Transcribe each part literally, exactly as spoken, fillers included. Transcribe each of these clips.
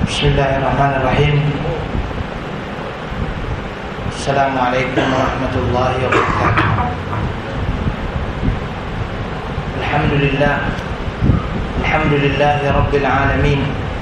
Bismillahirrahmanirrahim. Assalamualaikum warahmatullahi wabarakatuh. Alhamdulillah, alhamdulillahi rabbil alamin.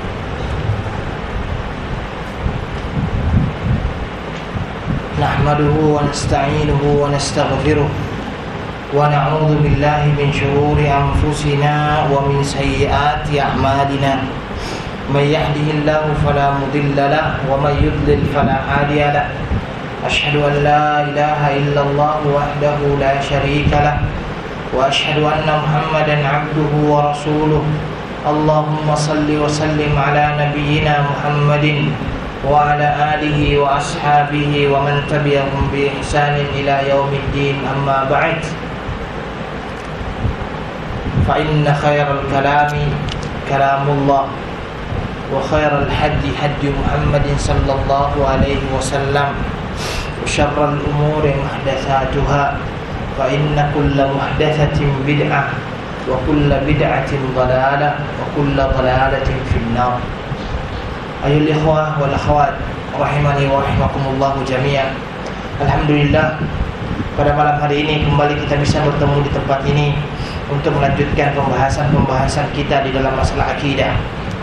Nahmaduhu wa nasta'inuhu wa nastaghfiruh wa na'udzu billahi min shururi anfusina wa min sayyiati a'malina. Man yahdihillahu fala mudilla lahu wa man yudlil fala hadiya lahu. Asyhadu an la ilaha illallah wahdahu la syarika lahu wa asyhadu anna Muhammadan 'abduhu wa rasuluh. Allahumma shalli wa sallim ala nabiyyina Muhammadin wa ala alihi wa ashabihi wa man tabi'ahum bi ihsanin ila yaumiddin. Amma ba'd. Fa inna khairal kalami kalamullah wa khairal hadi hadi Muhammadin sallallahu alaihi wasallam wa syarrul umuri muhdatsatuha fa inna kulla muhdatsatin bid'ah wa kulla bid'atin dhalalah wa kulla dhalalatin finnar. Ayol ikhwah wal akhwat rahimani wa rahimakumullah jami'an. Alhamdulillah, pada malam hari ini kembali kita bisa bertemu di tempat ini untuk melanjutkan pembahasan-pembahasan kita di dalam masalah akidah.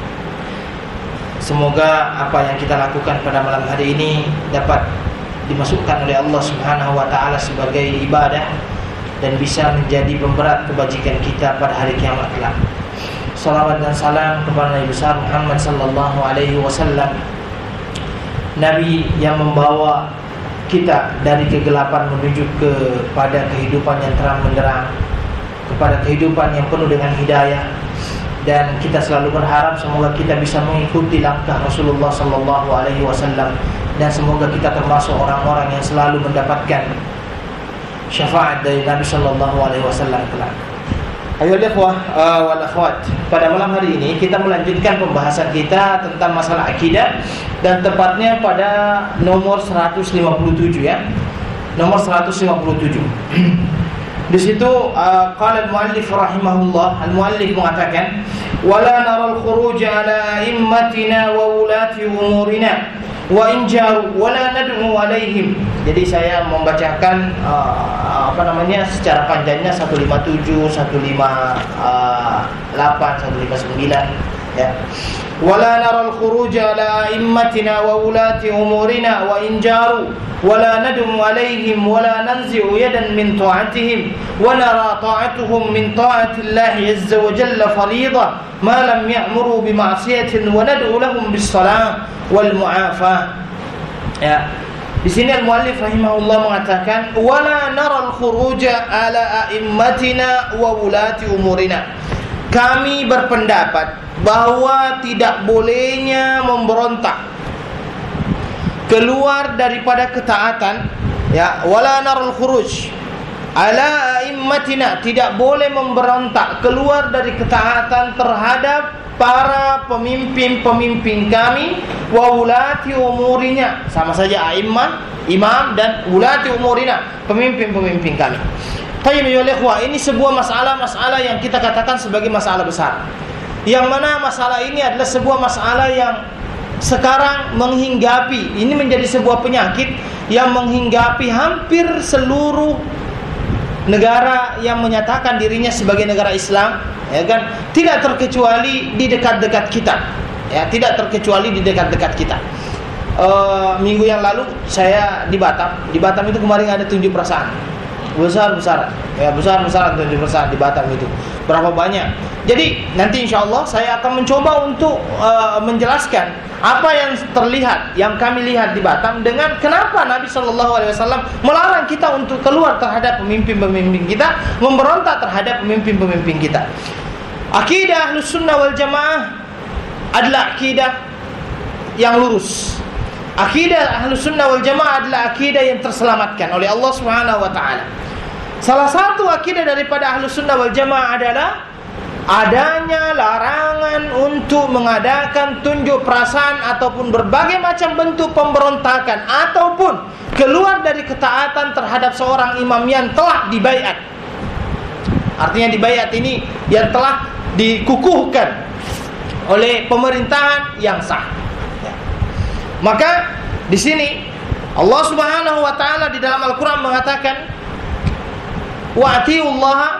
Semoga apa yang kita lakukan pada malam hari ini dapat dimasukkan oleh Allah Subhanahu wa taala sebagai ibadah dan bisa menjadi pemberat kebajikan kita pada hari kiamat kelak. Salawat dan salam kepada Nabi besar Muhammad sallallahu alaihi wasallam, Nabi yang membawa kita dari kegelapan menuju kepada kehidupan yang terang benderang, kepada kehidupan yang penuh dengan hidayah. Dan kita selalu berharap semoga kita bisa mengikuti langkah Rasulullah sallallahu alaihi wasallam, dan semoga kita termasuk orang-orang yang selalu mendapatkan syafaat dari Nabi sallallahu alaihi wasallam kelak. Ayo ikhwah uh, wal akhwat, pada malam hari ini kita melanjutkan pembahasan kita tentang masalah akidah, dan tepatnya pada nomor seratus lima puluh tujuh ya. Nomor seratus lima puluh tujuh. Di situ uh, qala al-muallif rahimahullah, al-muallif mengatakan wala naral khuruj ala immatina wa ulati umurina wa in jaru wala nad'u alaihim. Jadi saya membacakan uh, apa namanya secara panjangnya seratus lima puluh tujuh, seratus lima puluh delapan, seratus lima puluh sembilan ya. Wala naral khuruj ala immatina wa ulati umurina wa in jaru wala nad'u alaihim wala nanzi'u yadan min ta'atihim wa nara ta'atuhum min ta'atillahi azza wa jalla fariidah ma lam ya'muru bi ma'siyatin wa nad'u lahum bis salam wal mu'afah. Ya. Di sini al-muallif rahimahullah mengatakan wala naral khuruja ala a'immatina wa ulati umurina. Kami berpendapat bahwa tidak bolehnya memberontak keluar daripada ketaatan, ya, wala naral khuruj ala a'immatina, tidak boleh memberontak keluar dari ketaatan terhadap para pemimpin-pemimpin kami, wa ulati umurinya, sama saja a'immah, imam, dan ulati umurina, pemimpin-pemimpin kami. Tayyib ya ikhwah, ini sebuah masalah-masalah yang kita katakan sebagai masalah besar, yang mana masalah ini adalah sebuah masalah yang sekarang menghinggapi, ini menjadi sebuah penyakit yang menghinggapi hampir seluruh negara yang menyatakan dirinya sebagai negara Islam, ya kan? Tidak terkecuali di dekat-dekat kita, ya, tidak terkecuali di dekat-dekat kita. Uh, minggu yang lalu saya di Batam, di Batam itu kemarin ada tunjuk perasaan besar-besaran, ya, besar-besaran tunjuk perasaan di Batam itu. Berapa banyak? Jadi nanti insya Allah saya akan mencoba untuk uh, menjelaskan apa yang terlihat, yang kami lihat di Batam, dengan kenapa Nabi Shallallahu Alaihi Wasallam melarang kita untuk keluar terhadap pemimpin-pemimpin kita, memberontak terhadap pemimpin-pemimpin kita. Akidah Ahlus Sunnah wal Jamaah adalah akidah yang lurus. Akidah Ahlus Sunnah wal Jamaah adalah akidah yang terselamatkan oleh Allah Subhanahu Wa Taala. Salah satu akidah daripada Ahlus Sunnah wal Jamaah adalah adanya larangan untuk mengadakan tunjuk perasaan ataupun berbagai macam bentuk pemberontakan ataupun keluar dari ketaatan terhadap seorang imam yang telah dibaiat. Artinya dibaiat ini yang telah dikukuhkan oleh pemerintahan yang sah. Maka di sini Allah Subhanahu wa taala di dalam Al-Qur'an mengatakan wa atiullaha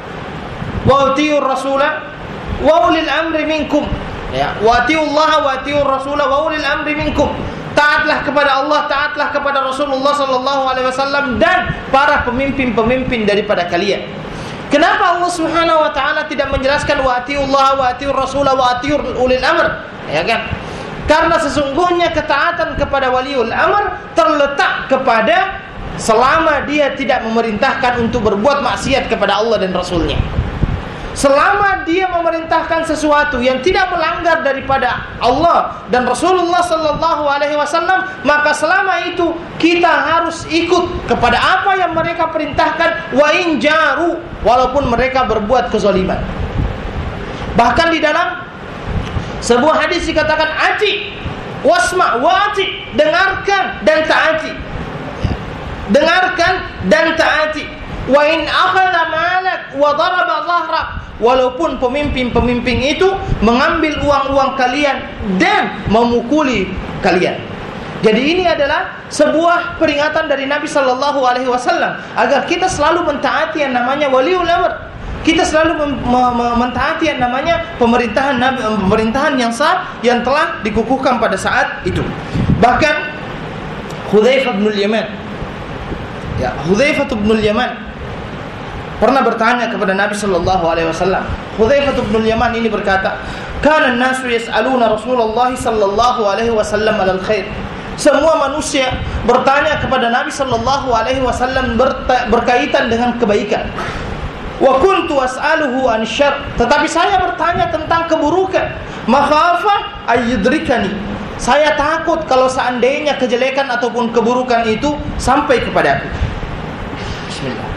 wa atiur rasula wa ulil amri minkum. Ya, wa atiullaha wa atiur rasula wa ulil amri minkum. Taatlah kepada Allah, taatlah kepada Rasulullah sallallahu alaihi wasallam dan para pemimpin-pemimpin daripada kalian. Kenapa Allah Subhanahu wa taala tidak menjelaskan wa atiullaha wa atiur rasula wa atiur ulil amr? Ya kan? Karena sesungguhnya ketaatan kepada waliul amr terletak kepada selama dia tidak memerintahkan untuk berbuat maksiat kepada Allah dan Rasulnya. Selama dia memerintahkan sesuatu yang tidak melanggar daripada Allah dan Rasulullah sallallahu alaihi wasallam, maka selama itu kita harus ikut kepada apa yang mereka perintahkan, wa in jaru, walaupun mereka berbuat kezaliman. Bahkan di dalam sebuah hadis dikatakan ati wasma wati, dengarkan dan taati. Dengarkan dan taati. Wa in akhadha malak wa daraba dhahrak, walaupun pemimpin-pemimpin itu mengambil uang-uang kalian dan memukuli kalian. Jadi ini adalah sebuah peringatan dari Nabi sallallahu alaihi wasallam agar kita selalu mentaati yang namanya waliul amr. Kita selalu mem- mem- mentaati yang namanya pemerintahan Nabi, pemerintahan yang sah yang telah dikukuhkan pada saat itu. Bahkan Hudzaifah bin Yaman, ya, Hudzaifah bin Yaman pernah bertanya kepada Nabi sallallahu alaihi wasallam. Hudzaifah bin Yaman ini berkata, "Kana an-nasu yas'aluna Rasulullah sallallahu alaihi wasallam alal khair." Semua manusia bertanya kepada Nabi sallallahu alaihi wasallam berta- berkaitan dengan kebaikan. Wa kuntu as'aluhu an syarr, tetapi saya bertanya tentang keburukan. Makhafa ayyudrikani, saya takut kalau seandainya kejelekan ataupun keburukan itu sampai kepadaku. Bismillah.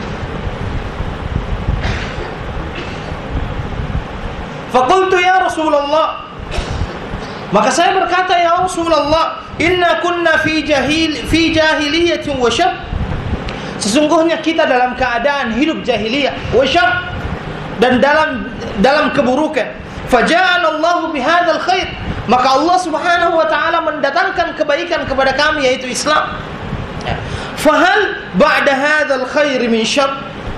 Faqultu ya Rasulullah, maka saya berkata, ya Rasulullah, inna kunna fi jahil fi jahiliyatin wa syarr, sesungguhnya kita dalam keadaan hidup jahiliyah wa syarr, dan dalam dalam keburukan. Faja'ana Allahu bihadzal khair, maka Allah Subhanahu wa taala mendatangkan kebaikan kepada kami, yaitu Islam. Fahal ba'da hadzal khair min syarr?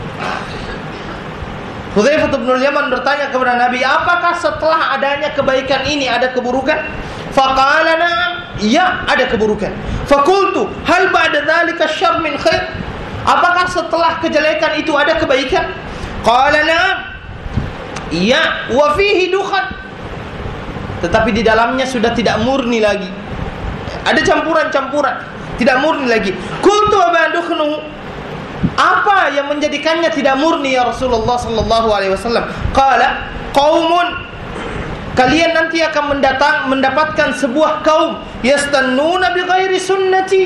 Hudzaifah bin Yaman bertanya kepada Nabi, apakah setelah adanya kebaikan ini ada keburukan? Faqala na'am, ya, ada keburukan. Faqultu hal ba'da dzalika syarr min khair? Apakah setelah kejelekan itu ada kebaikan? Qala na'am, ya, wa fihi dukhan, tetapi di dalamnya sudah tidak murni lagi. Ada campuran-campuran, tidak murni lagi. Qultu wa ba'dukhnu, apa yang menjadikannya tidak murni ya Rasulullah sallallahu alaihi wasallam? Qala qaumun, kalian nanti akan mendatang mendapatkan sebuah kaum yastannuna bi ghairi sunnati,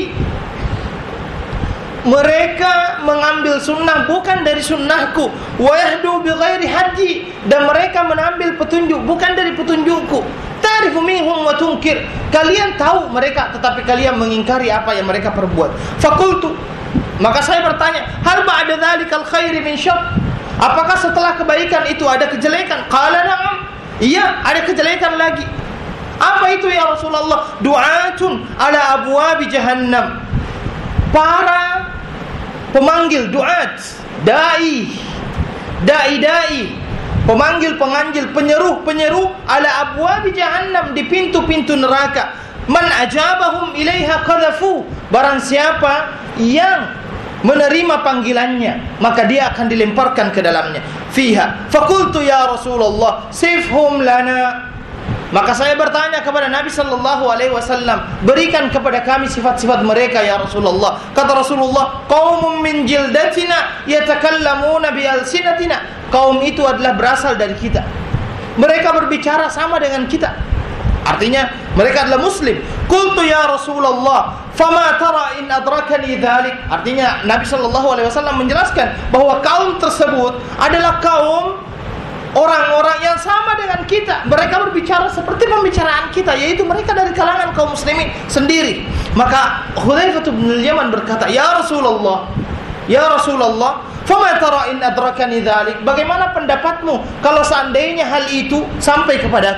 mereka mengambil sunnah bukan dari sunnahku, wa yahdu bi ghairi hadi, dan mereka mengambil petunjuk bukan dari petunjukku. Ta'rifu minhum wa tunkir, kalian tahu mereka tetapi kalian mengingkari apa yang mereka perbuat. Faqultu, maka saya bertanya, hal ba'da dzalikal khairi min syarr? Apakah setelah kebaikan itu ada kejelekan? Qala na'am, iya, ada kejelekan lagi. Apa itu ya Rasulullah? Du'atun ala abwabi jahannam, para pemanggil, du'at, dai, dai-dai, pemanggil-penganjil, penyeru-penyeru, ala abwabi jahannam, di pintu-pintu neraka. Man ajabahum ilaiha qadhafu, barang siapa yang menerima panggilannya maka dia akan dilemparkan ke dalamnya. Fiha faqultu ya Rasulullah sifhum lana, maka saya bertanya kepada Nabi sallallahu alaihi wasallam, berikan kepada kami sifat-sifat mereka ya Rasulullah. Kata Rasulullah, qaumun min jildatina yatakallamuna bi alsinatina, kaum itu adalah berasal dari kita, mereka berbicara sama dengan kita, artinya mereka adalah muslim. Qultu ya Rasulullah fama tara in adrakani dzalik, artinya Nabi sallallahu alaihi wasallam menjelaskan bahwa kaum tersebut adalah kaum orang-orang yang sama dengan kita, mereka berbicara seperti pembicaraan kita, yaitu mereka dari kalangan kaum muslimin sendiri. Maka Hudzaifah bin Yaman berkata, ya Rasulullah, ya Rasulullah, fama tara in adrakani dzalik, bagaimana pendapatmu kalau seandainya hal itu sampai kepadaku?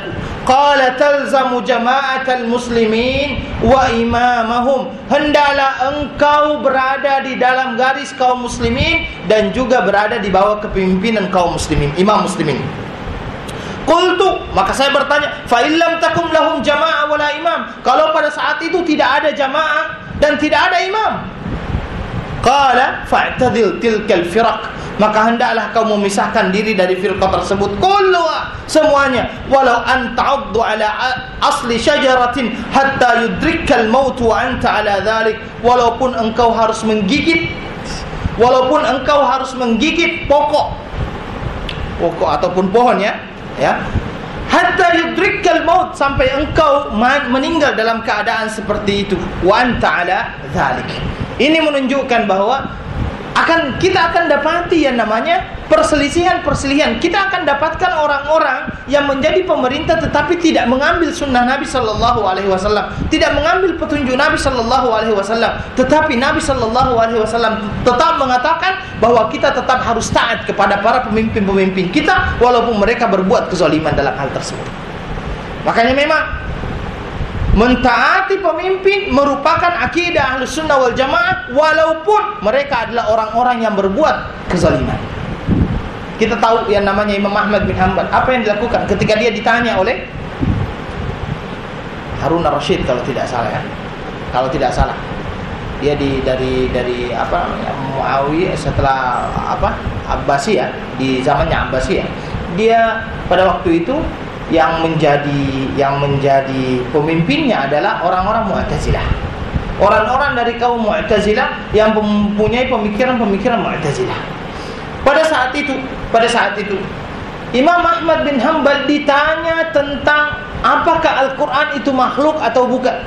Qala talzamu jama'atal muslimin wa imamahum. Hendaklah engkau berada di dalam garis kaum muslimin dan juga berada di bawah kepemimpinan kaum muslimin, imam muslimin. Qultu, maka saya bertanya, fa illam takum lahum jama'ah wala imam. Kalau pada saat itu tidak ada jamaah dan tidak ada imam. Qala fa'tadil tilkal firaq. Maka hendaklah kau memisahkan diri dari firqah tersebut, kulluha, semuanya, walau an ta'uddu ala asli syajaratin hatta yudrikkal maut wa anta ala dhalik. Walaupun engkau harus menggigit walaupun engkau harus menggigit pokok pokok ataupun pohon, ya ya hatta yudrikkal maut, sampai engkau meninggal dalam keadaan seperti itu, wa anta ala dhalik. Ini menunjukkan bahwa akan kita akan dapati yang namanya perselisihan-perselisihan. Kita akan dapatkan orang-orang yang menjadi pemerintah tetapi tidak mengambil sunnah Nabi sallallahu alaihi wasallam, tidak mengambil petunjuk Nabi sallallahu alaihi wasallam. Tetapi Nabi sallallahu alaihi wasallam tetap mengatakan bahwa kita tetap harus taat kepada para pemimpin-pemimpin kita walaupun mereka berbuat kezaliman dalam hal tersebut. Makanya memang mentaati pemimpin merupakan akidah Ahlus Sunnah wal Jamaah walaupun mereka adalah orang-orang yang berbuat kezaliman. Kita tahu yang namanya Imam Ahmad bin Hanbal, apa yang dilakukan ketika dia ditanya oleh Harun ar-Rasyid kalau tidak salah, ya. Kalau tidak salah. Dia di dari dari apa namanya? Muawiyah setelah apa? Abbasiyah, di zamannya Abbasiyah. Dia pada waktu itu yang menjadi yang menjadi pemimpinnya adalah orang-orang Mu'tazilah. Orang-orang dari kaum Mu'tazilah yang mempunyai pemikiran-pemikiran Mu'tazilah. Pada saat itu, pada saat itu Imam Ahmad bin Hanbal ditanya tentang apakah Al-Qur'an itu makhluk atau bukan.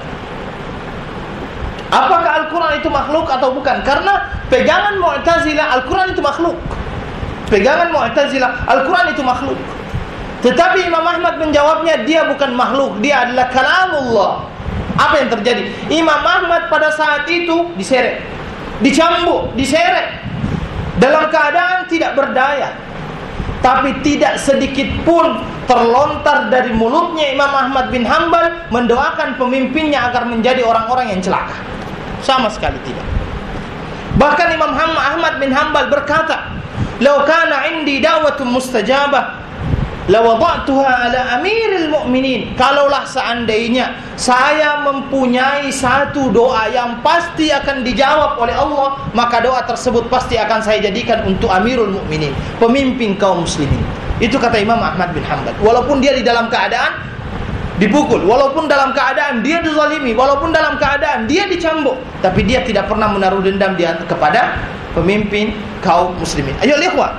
Apakah Al-Qur'an itu makhluk atau bukan? Karena pegangan Mu'tazilah Al-Qur'an itu makhluk. Pegangan Mu'tazilah Al-Qur'an itu makhluk. Tetapi Imam Ahmad menjawabnya, dia bukan makhluk, dia adalah kalamullah. Apa yang terjadi? Imam Ahmad pada saat itu diseret, dicambuk, diseret dalam keadaan tidak berdaya. Tapi tidak sedikit pun terlontar dari mulutnya Imam Ahmad bin Hanbal mendoakan pemimpinnya agar menjadi orang-orang yang celaka. Sama sekali tidak. Bahkan Imam Ahmad bin Hanbal berkata, "Lau kana indi da'watun mustajabah la wada'tuha ala amiril mu'minin." Kalaulah seandainya saya mempunyai satu doa yang pasti akan dijawab oleh Allah, maka doa tersebut pasti akan saya jadikan untuk amirul mu'minin, pemimpin kaum muslimin. Itu kata Imam Ahmad bin Hanbal. Walaupun dia di dalam keadaan dipukul, walaupun dalam keadaan dia dizalimi, walaupun dalam keadaan dia dicambuk, tapi dia tidak pernah menaruh dendam dia kepada pemimpin kaum muslimin. Ayo ikhwan,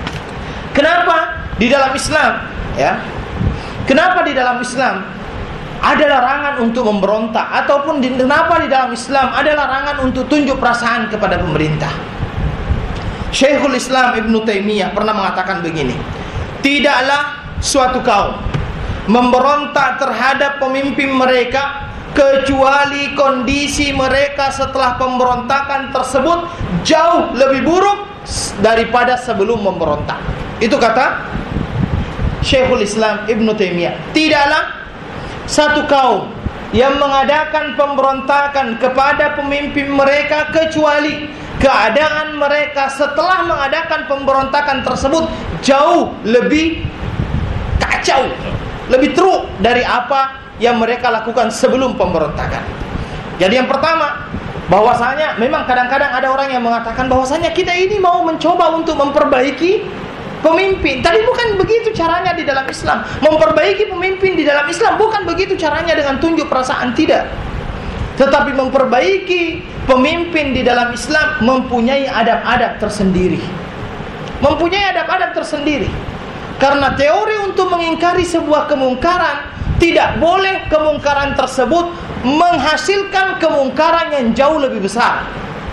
kenapa di dalam Islam, ya, kenapa di dalam Islam ada larangan untuk memberontak, ataupun di, kenapa di dalam Islam ada larangan untuk tunjuk perasaan kepada pemerintah? Syekhul Islam Ibnu Taimiyah pernah mengatakan begini, tidaklah suatu kaum memberontak terhadap pemimpin mereka kecuali kondisi mereka setelah pemberontakan tersebut jauh lebih buruk daripada sebelum memberontak. Itu kata Syekhul Islam Ibnu Taimiyah. Tidaklah satu kaum yang mengadakan pemberontakan kepada pemimpin mereka kecuali keadaan mereka setelah mengadakan pemberontakan tersebut jauh lebih kacau, lebih teruk dari apa yang mereka lakukan sebelum pemberontakan. Jadi yang pertama, bahwasanya memang kadang-kadang ada orang yang mengatakan bahwasanya kita ini mau mencoba untuk memperbaiki pemimpin. Tadi bukan begitu caranya di dalam Islam. Memperbaiki pemimpin di dalam Islam bukan begitu caranya dengan tunjuk perasaan, tidak. Tetapi memperbaiki pemimpin di dalam Islam mempunyai adab-adab tersendiri. Mempunyai adab-adab tersendiri. Karena teori untuk mengingkari sebuah kemungkaran, tidak boleh kemungkaran tersebut menghasilkan kemungkaran yang jauh lebih besar.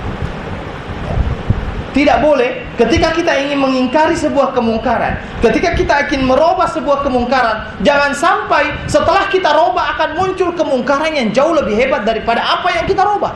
Tidak boleh ketika kita ingin mengingkari sebuah kemungkaran, ketika kita ingin merubah sebuah kemungkaran, jangan sampai setelah kita rubah akan muncul kemungkaran yang jauh lebih hebat daripada apa yang kita rubah.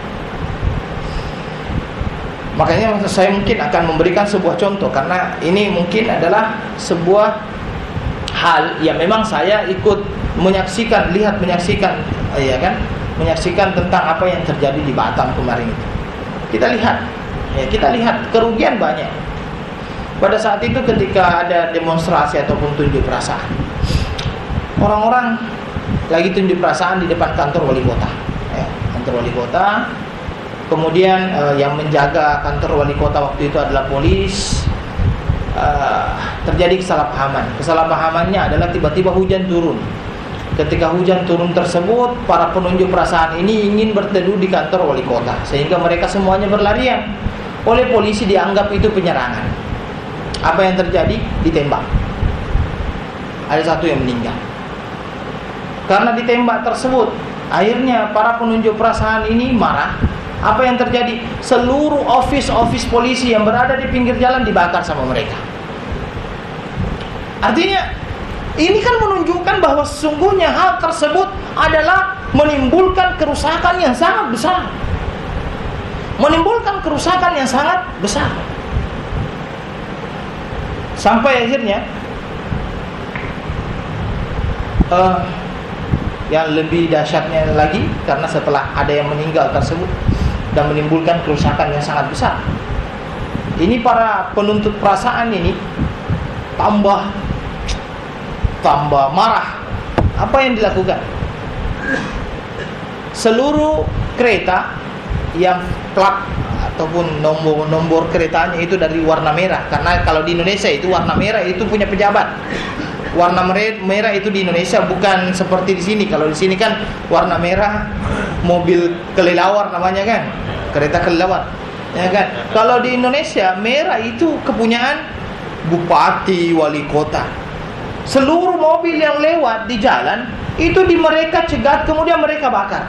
Makanya saya mungkin akan memberikan sebuah contoh, karena ini mungkin adalah sebuah hal yang memang saya ikut menyaksikan, lihat menyaksikan, ya kan, menyaksikan tentang apa yang terjadi di Batam kemarin itu. Kita lihat, ya, kita lihat kerugian banyak. Pada saat itu ketika ada demonstrasi ataupun tunjuk perasaan, orang-orang lagi tunjuk perasaan di depan kantor wali kota, ya, kantor wali kota. Kemudian eh, yang menjaga kantor wali kota waktu itu adalah polis. Eh, terjadi kesalahpahaman. Kesalahpahamannya adalah tiba-tiba hujan turun. Ketika hujan turun tersebut, para penunjuk perasaan ini ingin berteduh di kantor wali kota, sehingga mereka semuanya berlarian. Oleh polisi dianggap itu penyerangan. Apa yang terjadi? Ditembak. Ada satu yang meninggal. Karena ditembak tersebut, akhirnya para penunjuk perasaan ini marah. Apa yang terjadi? Seluruh office-office polisi yang berada di pinggir jalan dibakar sama mereka. Artinya ini kan menunjukkan bahwa sesungguhnya hal tersebut adalah menimbulkan kerusakan yang sangat besar. Menimbulkan kerusakan yang sangat besar. Sampai akhirnya uh, yang lebih dahsyatnya lagi, karena setelah ada yang meninggal tersebut dan menimbulkan kerusakan yang sangat besar, ini para penuntut perasaan ini tambah tambah marah. Apa yang dilakukan? Seluruh kereta yang plat ataupun nomor-nomor keretanya itu dari warna merah, karena kalau di Indonesia itu warna merah itu punya pejabat. Warna merah itu di Indonesia bukan seperti di sini. Kalau di sini kan warna merah mobil kelelawar namanya kan, kereta kelelawar, ya kan. Kalau di Indonesia merah itu kepunyaan bupati, wali kota. Seluruh mobil yang lewat di jalan itu di mereka cegat, kemudian mereka bakar.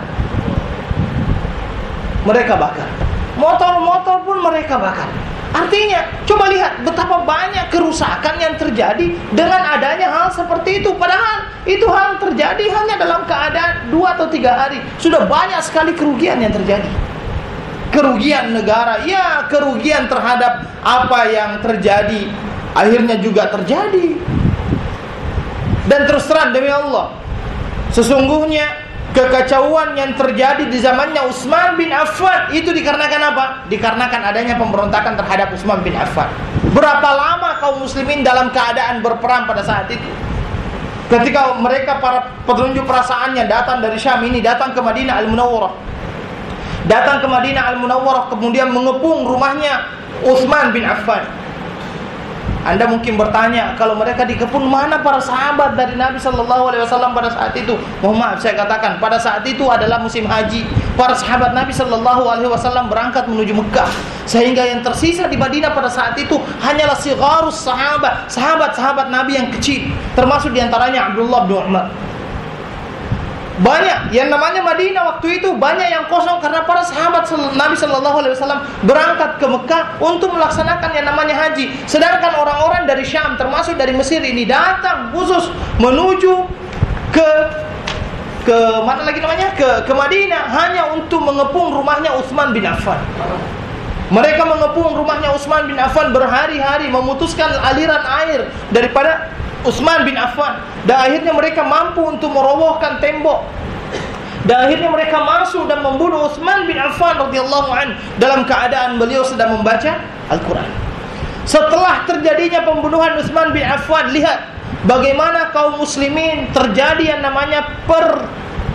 Mereka bakar. Motor-motor pun mereka bakar. Artinya, coba lihat betapa banyak kerusakan yang terjadi dengan adanya hal seperti itu. Padahal itu hal terjadi hanya dalam keadaan dua atau tiga hari. Sudah banyak sekali kerugian yang terjadi. Kerugian negara, ya kerugian terhadap apa yang terjadi akhirnya juga terjadi. Dan terus terang demi Allah, sesungguhnya kekacauan yang terjadi di zamannya Utsman bin Affan itu dikarenakan apa? Dikarenakan adanya pemberontakan terhadap Utsman bin Affan. Berapa lama kaum muslimin dalam keadaan berperang pada saat itu? Ketika mereka para penunjuk perasaannya datang dari Syam ini, datang ke Madinah Al-Munawwarah. Datang ke Madinah Al-Munawwarah, kemudian mengepung rumahnya Utsman bin Affan. Anda mungkin bertanya, kalau mereka dikepung, mana para sahabat dari Nabi Sallallahu Alaihi Wasallam pada saat itu? Mohon maaf saya katakan, pada saat itu adalah musim haji. Para sahabat Nabi Sallallahu Alaihi Wasallam berangkat menuju Mekah, sehingga yang tersisa di Madinah pada saat itu hanyalah sigharus sahabat, sahabat-sahabat Nabi yang kecil, termasuk diantaranya Abdullah bin Umar. Banyak yang namanya Madinah waktu itu banyak yang kosong karena para sahabat Nabi Sallallahu Alaihi Wasallam berangkat ke Mekah untuk melaksanakan yang namanya haji. Sedangkan orang-orang dari Syam termasuk dari Mesir ini datang khusus menuju ke ke mana lagi namanya ke ke Madinah hanya untuk mengepung rumahnya Utsman bin Affan. Mereka mengepung rumahnya Utsman bin Affan berhari-hari, memutuskan aliran air daripada Utsman bin Affan, dan akhirnya mereka mampu untuk merobohkan tembok, dan akhirnya mereka masuk dan membunuh Utsman bin Affan radhiyallahu anhu dalam keadaan beliau sedang membaca Al-Quran. Setelah terjadinya pembunuhan Utsman bin Affan, lihat bagaimana kaum muslimin terjadi yang namanya per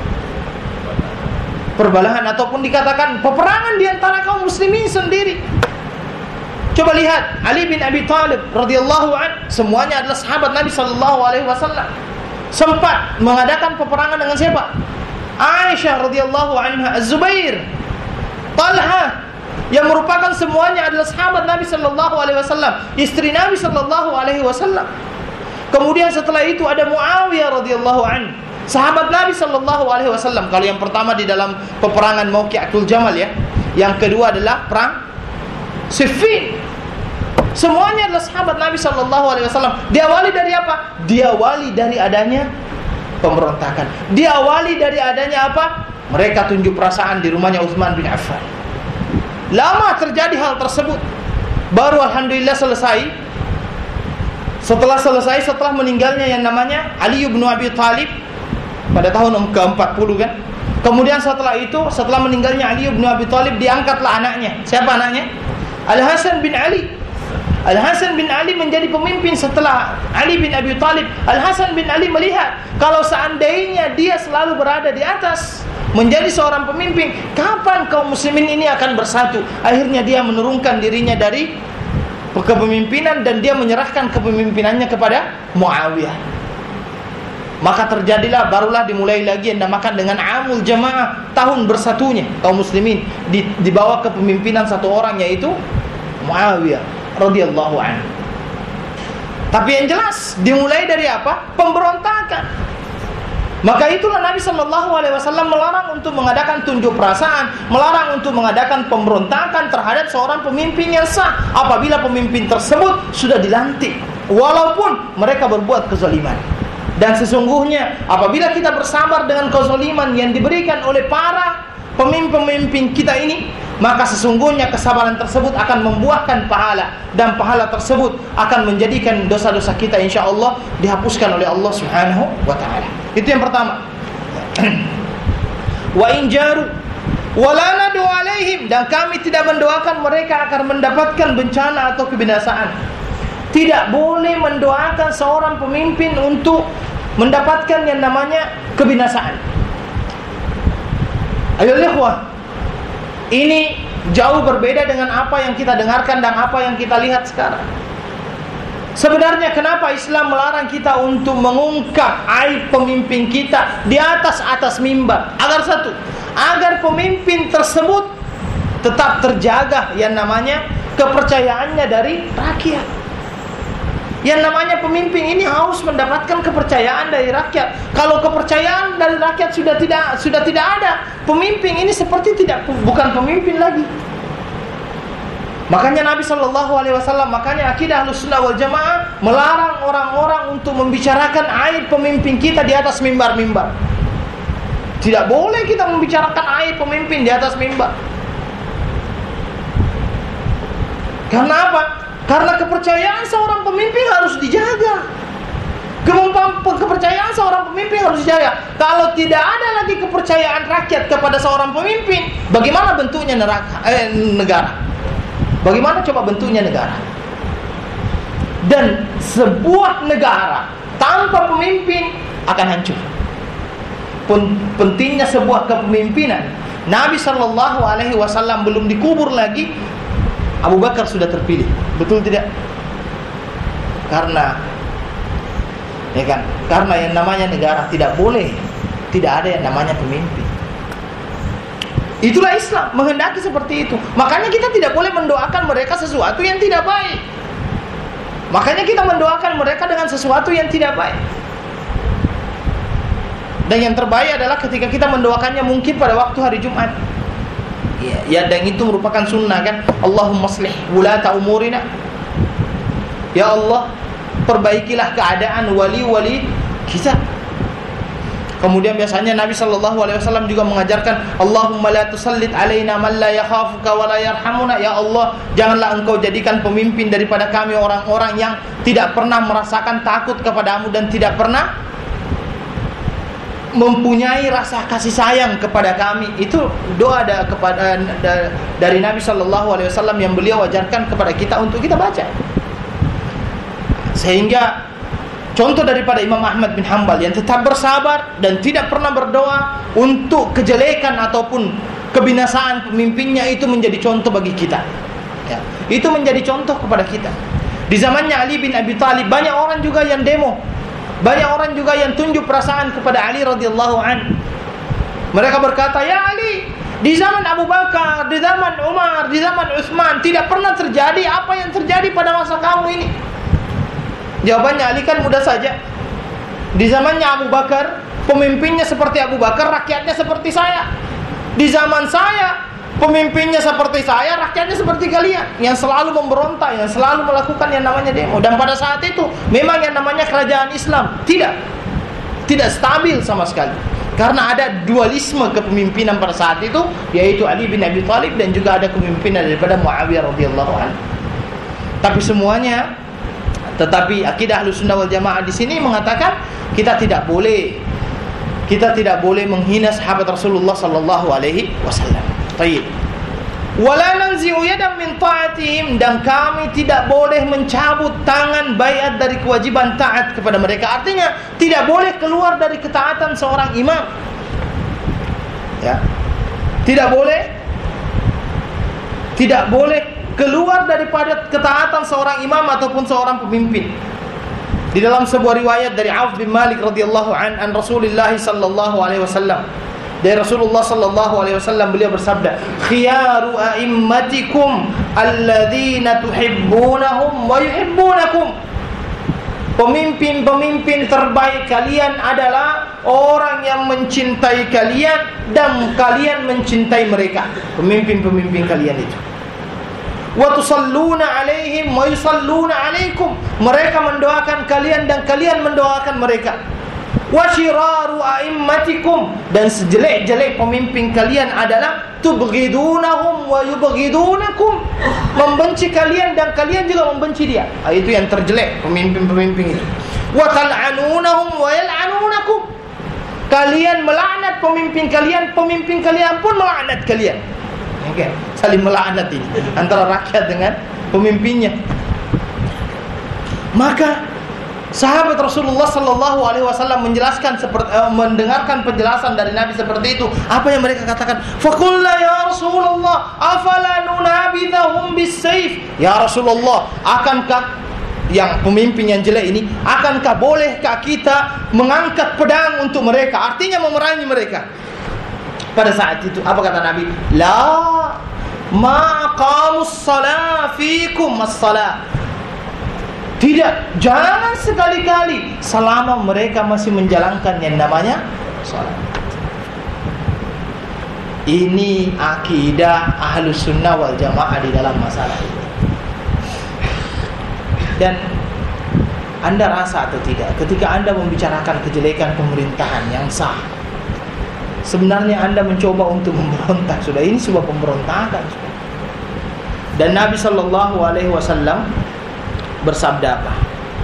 perbalahan ataupun dikatakan peperangan di antara kaum muslimin sendiri. Coba lihat Ali bin Abi Thalib radhiyallahu an, semuanya adalah sahabat Nabi sallallahu alaihi wasallam. Sempat mengadakan peperangan dengan siapa? Aisyah radhiyallahu anha, Az-Zubair, Talha, yang merupakan semuanya adalah sahabat Nabi sallallahu alaihi wasallam, istri Nabi sallallahu alaihi wasallam. Kemudian setelah itu ada Muawiyah radhiyallahu an, sahabat Nabi sallallahu alaihi wasallam. Kalau yang pertama di dalam peperangan Mauqi'atul Jamal ya. Yang kedua adalah perang Siffin. Semuanya adalah sahabat Nabi sallallahu alaihi wasallam. Diawali dari apa? Diawali dari adanya pemberontakan. Diawali dari adanya apa? Mereka tunjuk perasaan di rumahnya Utsman bin Affan. Lama terjadi hal tersebut. Baru alhamdulillah selesai. Setelah selesai, setelah meninggalnya yang namanya Ali bin Abi Thalib pada tahun ke empat puluh kan. Kemudian setelah itu, setelah meninggalnya Ali bin Abi Thalib, diangkatlah anaknya. Siapa anaknya? Al-Hasan bin Ali. Al-Hasan bin Ali menjadi pemimpin setelah Ali bin Abi Thalib. Al-Hasan bin Ali melihat kalau seandainya dia selalu berada di atas, menjadi seorang pemimpin, kapan kaum muslimin ini akan bersatu? Akhirnya dia menurunkan dirinya dari kepemimpinan dan dia menyerahkan kepemimpinannya kepada Muawiyah. Maka terjadilah, barulah dimulai lagi yang dinamakan dengan Amul Jamaah, tahun bersatunya kaum muslimin di, di bawah kepemimpinan satu orang, yaitu Muawiyah radhiyallahu anhu. Tapi yang jelas dimulai dari apa? Pemberontakan. Maka itulah Nabi Shallallahu Alaihi Wasallam melarang untuk mengadakan tunjuk perasaan, melarang untuk mengadakan pemberontakan terhadap seorang pemimpin yang sah apabila pemimpin tersebut sudah dilantik, walaupun mereka berbuat kezaliman. Dan sesungguhnya apabila kita bersabar dengan kezaliman yang diberikan oleh para pemimpin-pemimpin kita ini, maka sesungguhnya kesabaran tersebut akan membuahkan pahala, dan pahala tersebut akan menjadikan dosa-dosa kita insyaallah dihapuskan oleh Allah Subhanahu wa taala. Itu yang pertama. Wa in jaru wala nadu alaihim, dan kami tidak mendoakan mereka akan mendapatkan bencana atau kebinasaan. Tidak boleh mendoakan seorang pemimpin untuk mendapatkan yang namanya kebinasaan. Ayo ikhwah, ini jauh berbeda dengan apa yang kita dengarkan dan apa yang kita lihat sekarang. Sebenarnya kenapa Islam melarang kita untuk mengungkap aib pemimpin kita di atas-atas mimbar? Agar satu, agar pemimpin tersebut tetap terjaga yang namanya kepercayaannya dari rakyat. Yang namanya pemimpin ini harus mendapatkan kepercayaan dari rakyat. Kalau kepercayaan dari rakyat sudah tidak sudah tidak ada, pemimpin ini seperti tidak bukan pemimpin lagi. Makanya Nabi Shallallahu Alaihi Wasallam, makanya akidah Ahlussunnah wal Jamaah melarang orang-orang untuk membicarakan aib pemimpin kita di atas mimbar-mimbar. Tidak boleh kita membicarakan aib pemimpin di atas mimbar. Karena apa? Karena kepercayaan seorang pemimpin harus dijaga. Kepercayaan seorang pemimpin harus dijaga. Kalau tidak ada lagi kepercayaan rakyat kepada seorang pemimpin, bagaimana bentuknya neraka, eh, negara? Bagaimana coba bentuknya negara? Dan sebuah negara tanpa pemimpin akan hancur. Pentingnya sebuah kepemimpinan. Nabi Shallallahu Alaihi Wasallam belum dikubur lagi, Abu Bakar sudah terpilih, betul tidak? Karena, ya kan? Karena yang namanya negara tidak boleh, tidak ada yang namanya pemimpin. Itulah Islam menghendaki seperti itu. Makanya kita tidak boleh mendoakan mereka sesuatu yang tidak baik. Makanya kita mendoakan mereka dengan sesuatu yang tidak baik. Dan yang terbaik adalah ketika kita mendoakannya mungkin pada waktu hari Jumat. Ya, ya, dan itu merupakan sunnah kan. Allahumma aslih wulata umurina. Ya Allah, perbaikilah keadaan wali-wali kita. Kemudian biasanya Nabi Shallallahu Alaihi Wasallam juga mengajarkan, Allahumma la tusallit alaina man la yakhafuka wa la yarhamuna. Ya Allah, janganlah engkau jadikan pemimpin daripada kami orang-orang yang tidak pernah merasakan takut kepadamu dan tidak pernah mempunyai rasa kasih sayang kepada kami. Itu doa ada kepada da, dari Nabi Shallallahu Alaihi Wasallam yang beliau ajarkan kepada kita untuk kita baca. Sehingga contoh daripada Imam Ahmad bin Hanbal yang tetap bersabar dan tidak pernah berdoa untuk kejelekan ataupun kebinasaan pemimpinnya, itu menjadi contoh bagi kita. Ya, itu menjadi contoh kepada kita. Di zamannya Ali bin Abi Thalib banyak orang juga yang demo. Banyak orang juga yang tunjuk perasaan kepada Ali radhiyallahu anhu. Mereka berkata, ya Ali, di zaman Abu Bakar, di zaman Umar, di zaman Utsman tidak pernah terjadi apa yang terjadi pada masa kamu ini. Jawabannya Ali kan mudah saja. Di zamannya Abu Bakar, pemimpinnya seperti Abu Bakar, rakyatnya seperti saya. Di zaman saya, pemimpinnya seperti saya, rakyatnya seperti kalian, yang selalu memberontak, yang selalu melakukan yang namanya demo. Dan pada saat itu memang yang namanya kerajaan Islam tidak tidak stabil sama sekali, karena ada dualisme kepemimpinan pada saat itu, yaitu Ali bin Abi Thalib dan juga ada kepemimpinan daripada Muawiyah radhiyallahu anhu. Tapi semuanya Tetapi akidah Ahlussunnah wal Jamaah di sini mengatakan kita tidak boleh kita tidak boleh menghina sahabat Rasulullah sallallahu alaihi wasallam. Baik. Wala nanzi'u yadan min ta'atihim, dan kami tidak boleh mencabut tangan baiat dari kewajiban taat kepada mereka. Artinya tidak boleh keluar dari ketaatan seorang imam. Ya. Tidak boleh tidak boleh keluar daripada ketaatan seorang imam ataupun seorang pemimpin. Di dalam sebuah riwayat dari Auf bin Malik radhiyallahu an an Rasulullah sallallahu alaihi wasallam, dari Rasulullah sallallahu alaihi wasallam, beliau bersabda, khiyaru a'immatikum alladzina tuhibbunahum wa yuhibbunakum. Pemimpin-pemimpin terbaik kalian adalah orang yang mencintai kalian dan kalian mencintai mereka. Pemimpin-pemimpin kalian itu. Wa tusalluna alaihim wa yusalluna alaikum. Mereka mendoakan kalian dan kalian mendoakan mereka. Wa syiraru a'immatikum, dan sejelek-jelek pemimpin kalian adalah tubghidunahum wa yubghidunakum. Membenci kalian dan kalian juga membenci dia. Itu yang terjelek pemimpin-pemimpin itu. Wa tal'anunahum wa yal'anunakum. Kalian melaknat pemimpin kalian, pemimpin kalian pun melaknat kalian. Oke, saling melaknat ini antara rakyat dengan pemimpinnya. Maka sahabat Rasulullah sallallahu alaihi wasallam menjelaskan seperti uh, mendengarkan penjelasan dari Nabi seperti itu. Apa yang mereka katakan? Faqulna ya Rasulullah, afala nunabidhahum bis-sayf? Ya Rasulullah, akankah yang pemimpin yang jelek ini, akankah bolehkah kita mengangkat pedang untuk mereka? Artinya memerangi mereka. Pada saat itu apa kata Nabi? La ma qamus salah fikum as-salah. Tidak, jangan sekali-kali selama mereka masih menjalankan yang namanya salat. Ini akidah Ahlussunnah wal Jamaah di dalam masalah ini. Dan Anda rasa atau tidak, ketika Anda membicarakan kejelekan pemerintahan yang sah, sebenarnya Anda mencoba untuk memberontak. Sudah, ini sebuah pemberontakan. Dan Nabi sallallahu alaihi wasallam bersabda apa?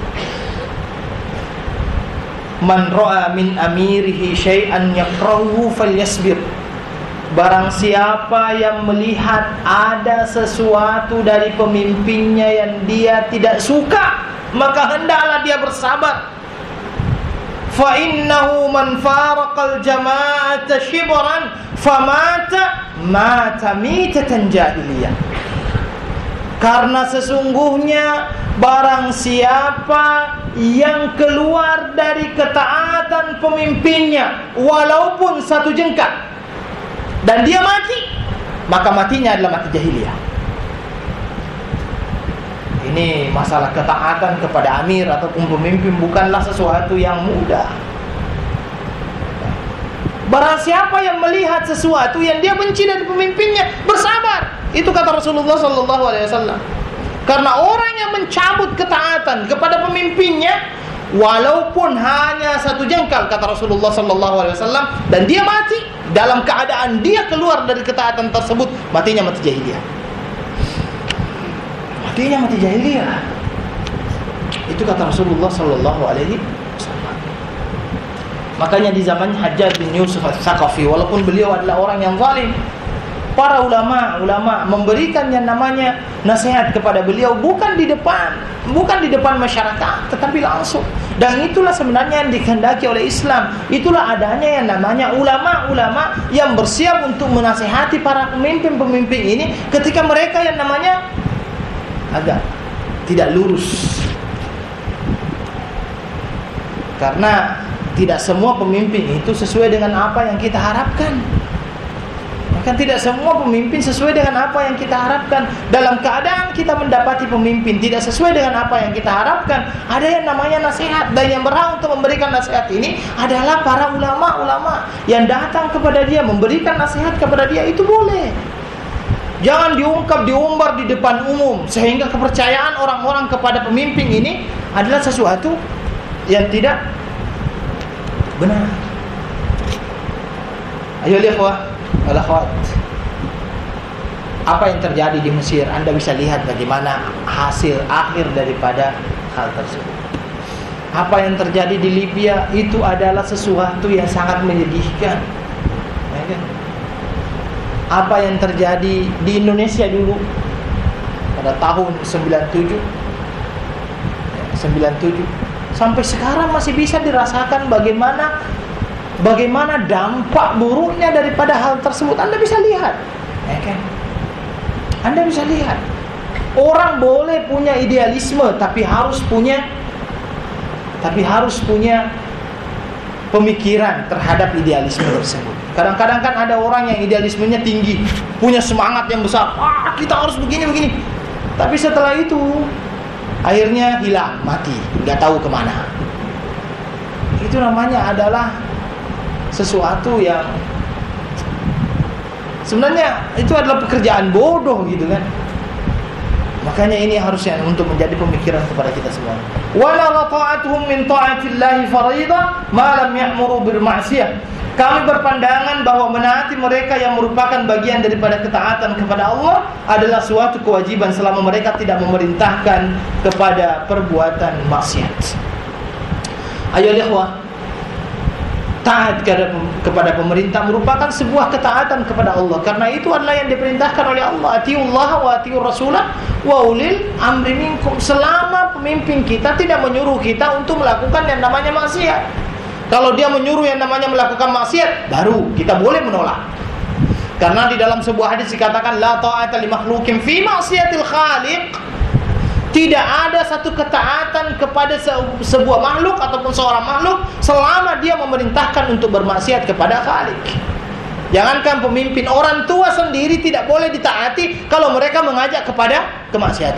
Man ra'a min amirihi syai'an yakrahu falyasbir. Barang siapa yang melihat ada sesuatu dari pemimpinnya yang dia tidak suka, maka hendaklah dia bersabar. Fa innahu man faraqal jama'ata shibran famata mata mitatan jahiliyah. Karena sesungguhnya barang siapa yang keluar dari ketaatan pemimpinnya walaupun satu jengkal dan dia mati, maka matinya adalah mati jahiliyah. Ini masalah ketaatan kepada amir ataupun pemimpin bukanlah sesuatu yang mudah. Barang siapa yang melihat sesuatu yang dia benci dari pemimpinnya, bersabar. Itu kata Rasulullah sallallahu alaihi wasallam. Karena orang yang mencabut ketaatan kepada pemimpinnya walaupun hanya satu jengkal, kata Rasulullah sallallahu alaihi wasallam, dan dia mati dalam keadaan dia keluar dari ketaatan tersebut, matinya mati jahiliyah. Matinya mati jahiliyah. Itu kata Rasulullah sallallahu alaihi wasallam. Makanya di zaman Hajjaj bin Yusuf Al-Thaqafi, walaupun beliau adalah orang yang zalim, para ulama-ulama memberikan yang namanya nasihat kepada beliau bukan di depan, bukan di depan masyarakat, tetapi langsung. Dan itulah sebenarnya yang dikehendaki oleh Islam. Itulah adanya yang namanya ulama-ulama yang bersiap untuk menasihati para pemimpin-pemimpin ini ketika mereka yang namanya agak tidak lurus. Karena tidak semua pemimpin itu sesuai dengan apa yang kita harapkan. Kan tidak semua pemimpin sesuai dengan apa yang kita harapkan. Dalam keadaan kita mendapati pemimpin tidak sesuai dengan apa yang kita harapkan, ada yang namanya nasihat. Dan yang berhak untuk memberikan nasihat ini adalah para ulama-ulama yang datang kepada dia, memberikan nasihat kepada dia. Itu boleh. Jangan diungkap, diumbar di depan umum, sehingga kepercayaan orang-orang kepada pemimpin ini adalah sesuatu yang tidak benar. Ayo lihat Al-Akhwat, apa yang terjadi di Mesir, Anda bisa lihat bagaimana hasil akhir daripada hal tersebut. Apa yang terjadi di Libya itu adalah sesuatu yang sangat menyedihkan, ya kan? Apa yang terjadi di Indonesia dulu pada tahun sembilan tujuh sembilan tujuh sampai sekarang masih bisa dirasakan bagaimana bagaimana dampak buruknya daripada hal tersebut. Anda bisa lihat, ya kan? Anda bisa lihat. Orang boleh punya idealisme, tapi harus punya tapi harus punya pemikiran terhadap idealisme tersebut. Kadang-kadang kan ada orang yang idealismenya tinggi, punya semangat yang besar. Ah, kita harus begini-begini. Tapi setelah itu akhirnya hilang, mati, nggak tahu kemana. Itu namanya adalah sesuatu yang sebenarnya itu adalah pekerjaan bodoh gitu kan. Makanya ini harusnya untuk menjadi pemikiran kepada kita semua. Wala ta'atuhum min ta'atillahi fariidah ma lam ya'muru bil ma'siyah. Kami berpandangan bahwa menaati mereka yang merupakan bagian daripada ketaatan kepada Allah adalah suatu kewajiban selama mereka tidak memerintahkan kepada perbuatan maksiat. Ayo ikhwah, taat kepada pemerintah merupakan sebuah ketaatan kepada Allah, karena itu adalah yang diperintahkan oleh Allah. Atiullaha wa atiur rasulah wa ulil amri minkum. Selama pemimpin kita tidak menyuruh kita untuk melakukan yang namanya maksiat. Kalau dia menyuruh yang namanya melakukan maksiat, baru kita boleh menolak. Karena di dalam sebuah hadis dikatakan la ta'ata li makhluqin fi ma'siyatil khaliq. Tidak ada satu ketaatan kepada sebuah makhluk ataupun seorang makhluk selama dia memerintahkan untuk bermaksiat kepada Khalik. Jangankan pemimpin, orang tua sendiri tidak boleh ditaati kalau mereka mengajak kepada kemaksiatan.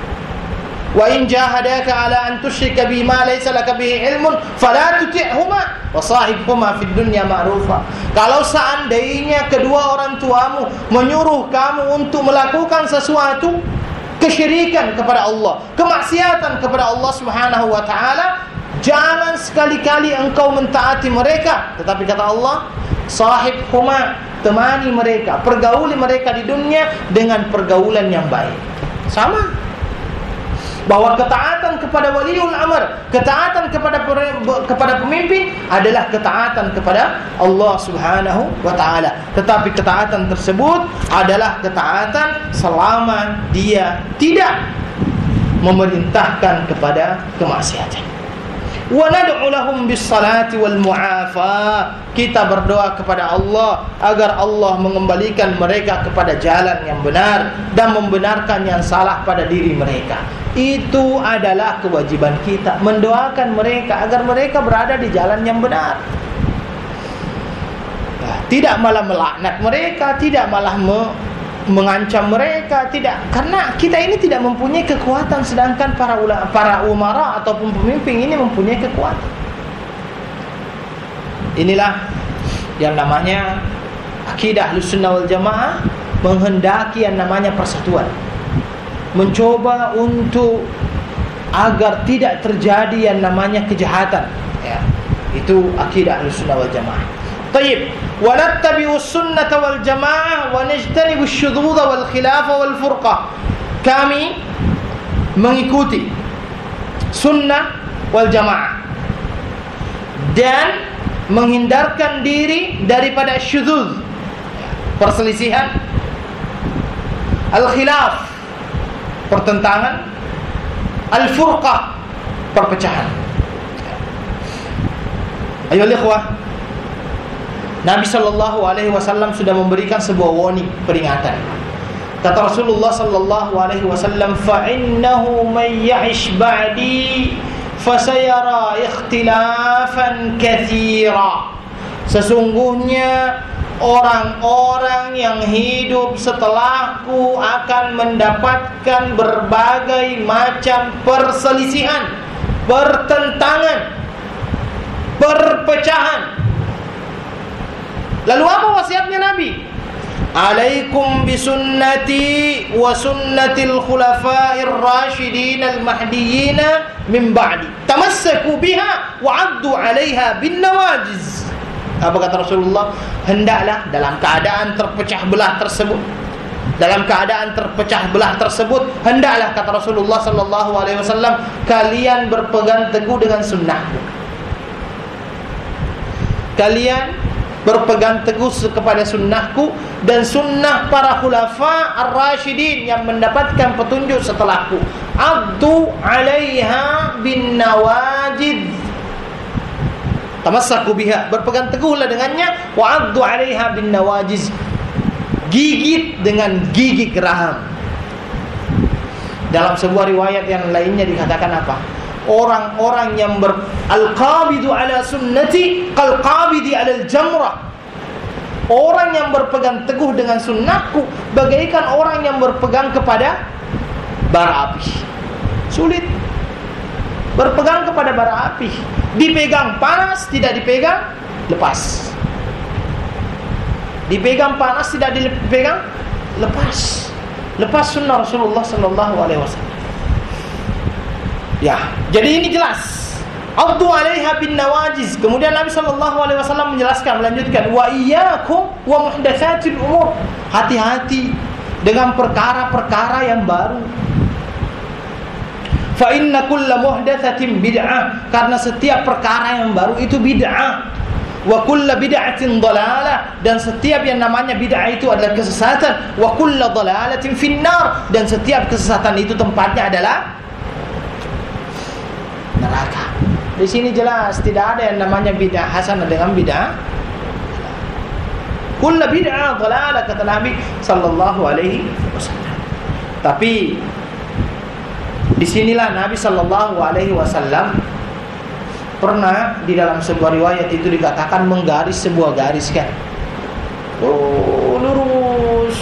Wa in jahadaka ala an tusyrika bima laysa laka bihi ilmun fala tuti'huma wa sahibhuma fid dunya ma'rufa. Kalau seandainya kedua orang tuamu menyuruh kamu untuk melakukan sesuatu kesyirikan kepada Allah, kemaksiatan kepada Allah Subhanahu wa taala, jangan sekali-kali engkau mentaati mereka. Tetapi kata Allah, sahibhuma, temani mereka, pergauli mereka di dunia dengan pergaulan yang baik. Sama. Bahwa ketaatan kepada waliul amr, ketaatan kepada kepada pemimpin adalah ketaatan kepada Allah Subhanahu wa taala. Tetapi ketaatan tersebut adalah ketaatan selama dia tidak memerintahkan kepada kemaksiatan. Wa nad'u lahum bis-salati wal mu'afa. Kita berdoa kepada Allah agar Allah mengembalikan mereka kepada jalan yang benar dan membenarkan yang salah pada diri mereka. Itu adalah kewajiban kita, mendoakan mereka agar mereka berada di jalan yang benar. Tidak malah melaknat mereka, tidak malah me mengancam mereka, tidak, karena kita ini tidak mempunyai kekuatan, sedangkan para ulama, para umara ataupun pemimpin ini mempunyai kekuatan. Inilah yang namanya akidah Ahlussunnah wal Jamaah, menghendaki yang namanya persatuan, mencoba untuk agar tidak terjadi yang namanya kejahatan, ya. Itu akidah Ahlussunnah wal Jamaah. Tayyib, wa nattabi'u sunnata wal jamaah wa najtanibu asy-syududz wal khilaf wal furqah. Kami mengikuti sunnah wal jamaah dan menghindarkan diri daripada syudzuz, perselisihan, al khilaf, pertentangan, al furqah, perpecahan. Ayo ikhwah, Nabi sallallahu alaihi wasallam sudah memberikan sebuah warning, peringatan. Kata Rasulullah sallallahu alaihi wasallam, "Fa innahu may ya'ish ba'di fasayara ikhtilafan katsira." Sesungguhnya orang-orang yang hidup setelahku akan mendapatkan berbagai macam perselisihan, pertentangan, perpecahan. Lalu apa wasiatnya Nabi? Alaikum bisunnati wa sunnatil khulafa'ir rasyidin al-mahdiyyin min ba'di. Tamassaku biha wa 'addu 'alaiha bin nawajiz. Apa kata Rasulullah? Hendaklah dalam keadaan terpecah belah tersebut, Dalam keadaan terpecah belah tersebut, hendaklah kata Rasulullah sallallahu alaihi wasallam, kalian berpegang teguh dengan sunnahku. Kalian berpegang teguh kepada sunnahku dan sunnah para khulafa ar-rasyidin yang mendapatkan petunjuk setelahku. Addu 'alaiha bin nawajid. Tamassaku biha, berpegang teguhlah dengannya. Wa addu 'alaiha bin nawajiz, gigit dengan gigi geraham. Dalam sebuah riwayat yang lainnya dikatakan apa? Orang-orang yang ber al-qabidu ala sunnati qal-qabidi ala al-jamrah. Orang yang berpegang teguh dengan sunnahku bagaikan orang yang berpegang kepada bara api. Sulit berpegang kepada bara api. Dipegang panas, tidak dipegang lepas. Dipegang panas, tidak dipegang lepas. Lepas sunnah Rasulullah sallallahu alaihi wasallam. Ya, jadi ini jelas. Addu 'alaiha bin nawajiz. Kemudian Nabi sallallahu alaihi wasallam menjelaskan, melanjutkan, wa iyyakum wa muhdatsatil umur. Hati-hati dengan perkara-perkara yang baru. Fa inna kulla muhdatsatin bid'ah, karena setiap perkara yang baru itu bid'ah. Wa kulla bid'atin dhalalah, dan setiap yang namanya bid'ah itu adalah kesesatan. Wa kulla dhalalatin finnar, dan setiap kesesatan itu tempatnya adalah neraka. Di sini jelas tidak ada yang namanya bid'ah hasanah dengan bid'ah. Kullu bid'ah dhalalah, kata Nabi sallallahu alaihi wasallam. Tapi disinilah Nabi sallallahu alaihi wasallam pernah di dalam sebuah riwayat itu dikatakan menggaris sebuah garis kan. Oh, lurus.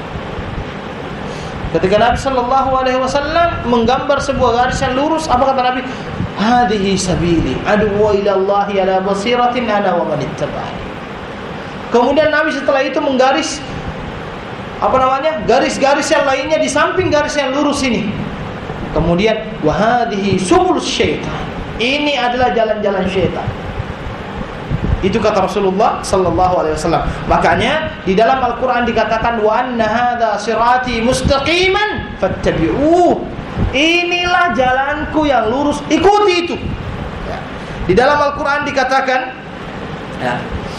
Ketika Nabi sallallahu alaihi wasallam menggambar sebuah garis yang lurus, apa kata Nabi? Hadhihi sabili ad'u ila Allah ala basiratin ana wa man ittaba'ani. Kemudian Nabi setelah itu menggaris apa namanya? Garis-garis yang lainnya di samping garis yang lurus ini. Kemudian wa hadhihi subul syaitan. Ini adalah jalan-jalan syaitan. Itu kata Rasulullah sallallahu alaihi wasallam. Makanya di dalam Al-Qur'an dikatakan wa anna hadza sirati mustaqiman fattabi'uh. Inilah jalanku yang lurus, ikuti itu. Ya. Di dalam Al-Qur'an dikatakan ya.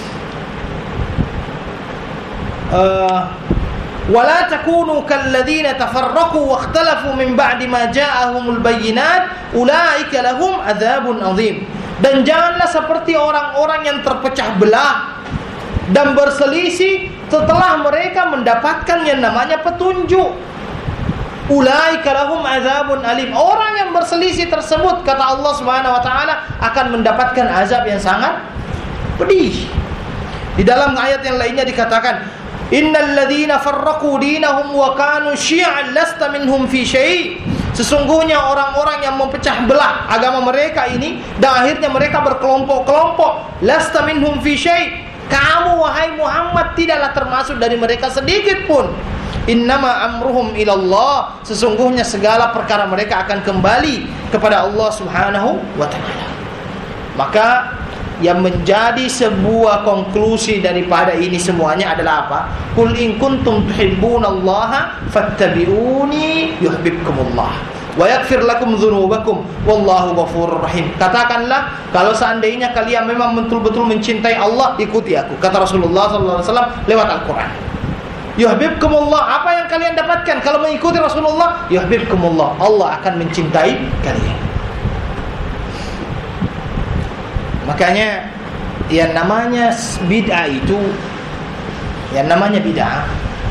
Uh, wala takunu kalladzina tafarraqu wakhtalafu min ba'di ma ja'ahumul bayyinat ulaika lahum adzabun adzim. Dan janganlah seperti orang-orang yang terpecah belah dan berselisih setelah mereka mendapatkan yang namanya petunjuk. Ulaika lahum adzabun alim. Orang yang berselisih tersebut, kata Allah Subhanahu wa taala, akan mendapatkan azab yang sangat pedih. Di dalam ayat yang lainnya dikatakan, innal ladzina farraqu dinahum wa kanu syi'an lasta minhum fi syai'. Sesungguhnya orang-orang yang memecah belah agama mereka ini dan akhirnya mereka berkelompok-kelompok, lasta minhum fi syai'. Kamu wahai Muhammad tidaklah termasuk dari mereka sedikit pun. Innama amruhum ilallah. Sesungguhnya segala perkara mereka akan kembali kepada Allah Subhanahu wa ta'ala. Maka yang menjadi sebuah konklusi daripada ini semuanya adalah apa? Qul in kuntum tuhibbunallaha fattabi'uni yuhibbukumullah wa yaghfir lakum dzunubakum wallahu ghafurur rahim. Katakanlah, kalau seandainya kalian memang betul-betul mencintai Allah, ikuti aku, kata Rasulullah sallallahu alaihi wasallam lewat Al-Qur'an. Yuhibbukumullah, apa yang kalian dapatkan kalau mengikuti Rasulullah? Yuhibbukumullah, Allah akan mencintai kalian. Makanya yang namanya bid'ah itu, yang namanya bid'ah,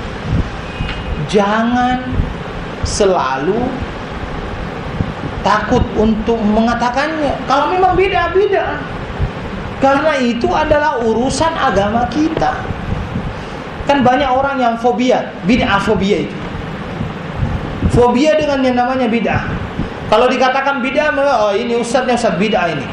jangan selalu takut untuk mengatakannya. Kalau memang bid'ah, bid'ah. Karena itu adalah urusan agama kita. Kan banyak orang yang fobia, bid'ah fobia itu. Fobia dengan yang namanya bid'ah. Kalau dikatakan bid'ah, oh ini ustadznya ustadz bid'ah ini.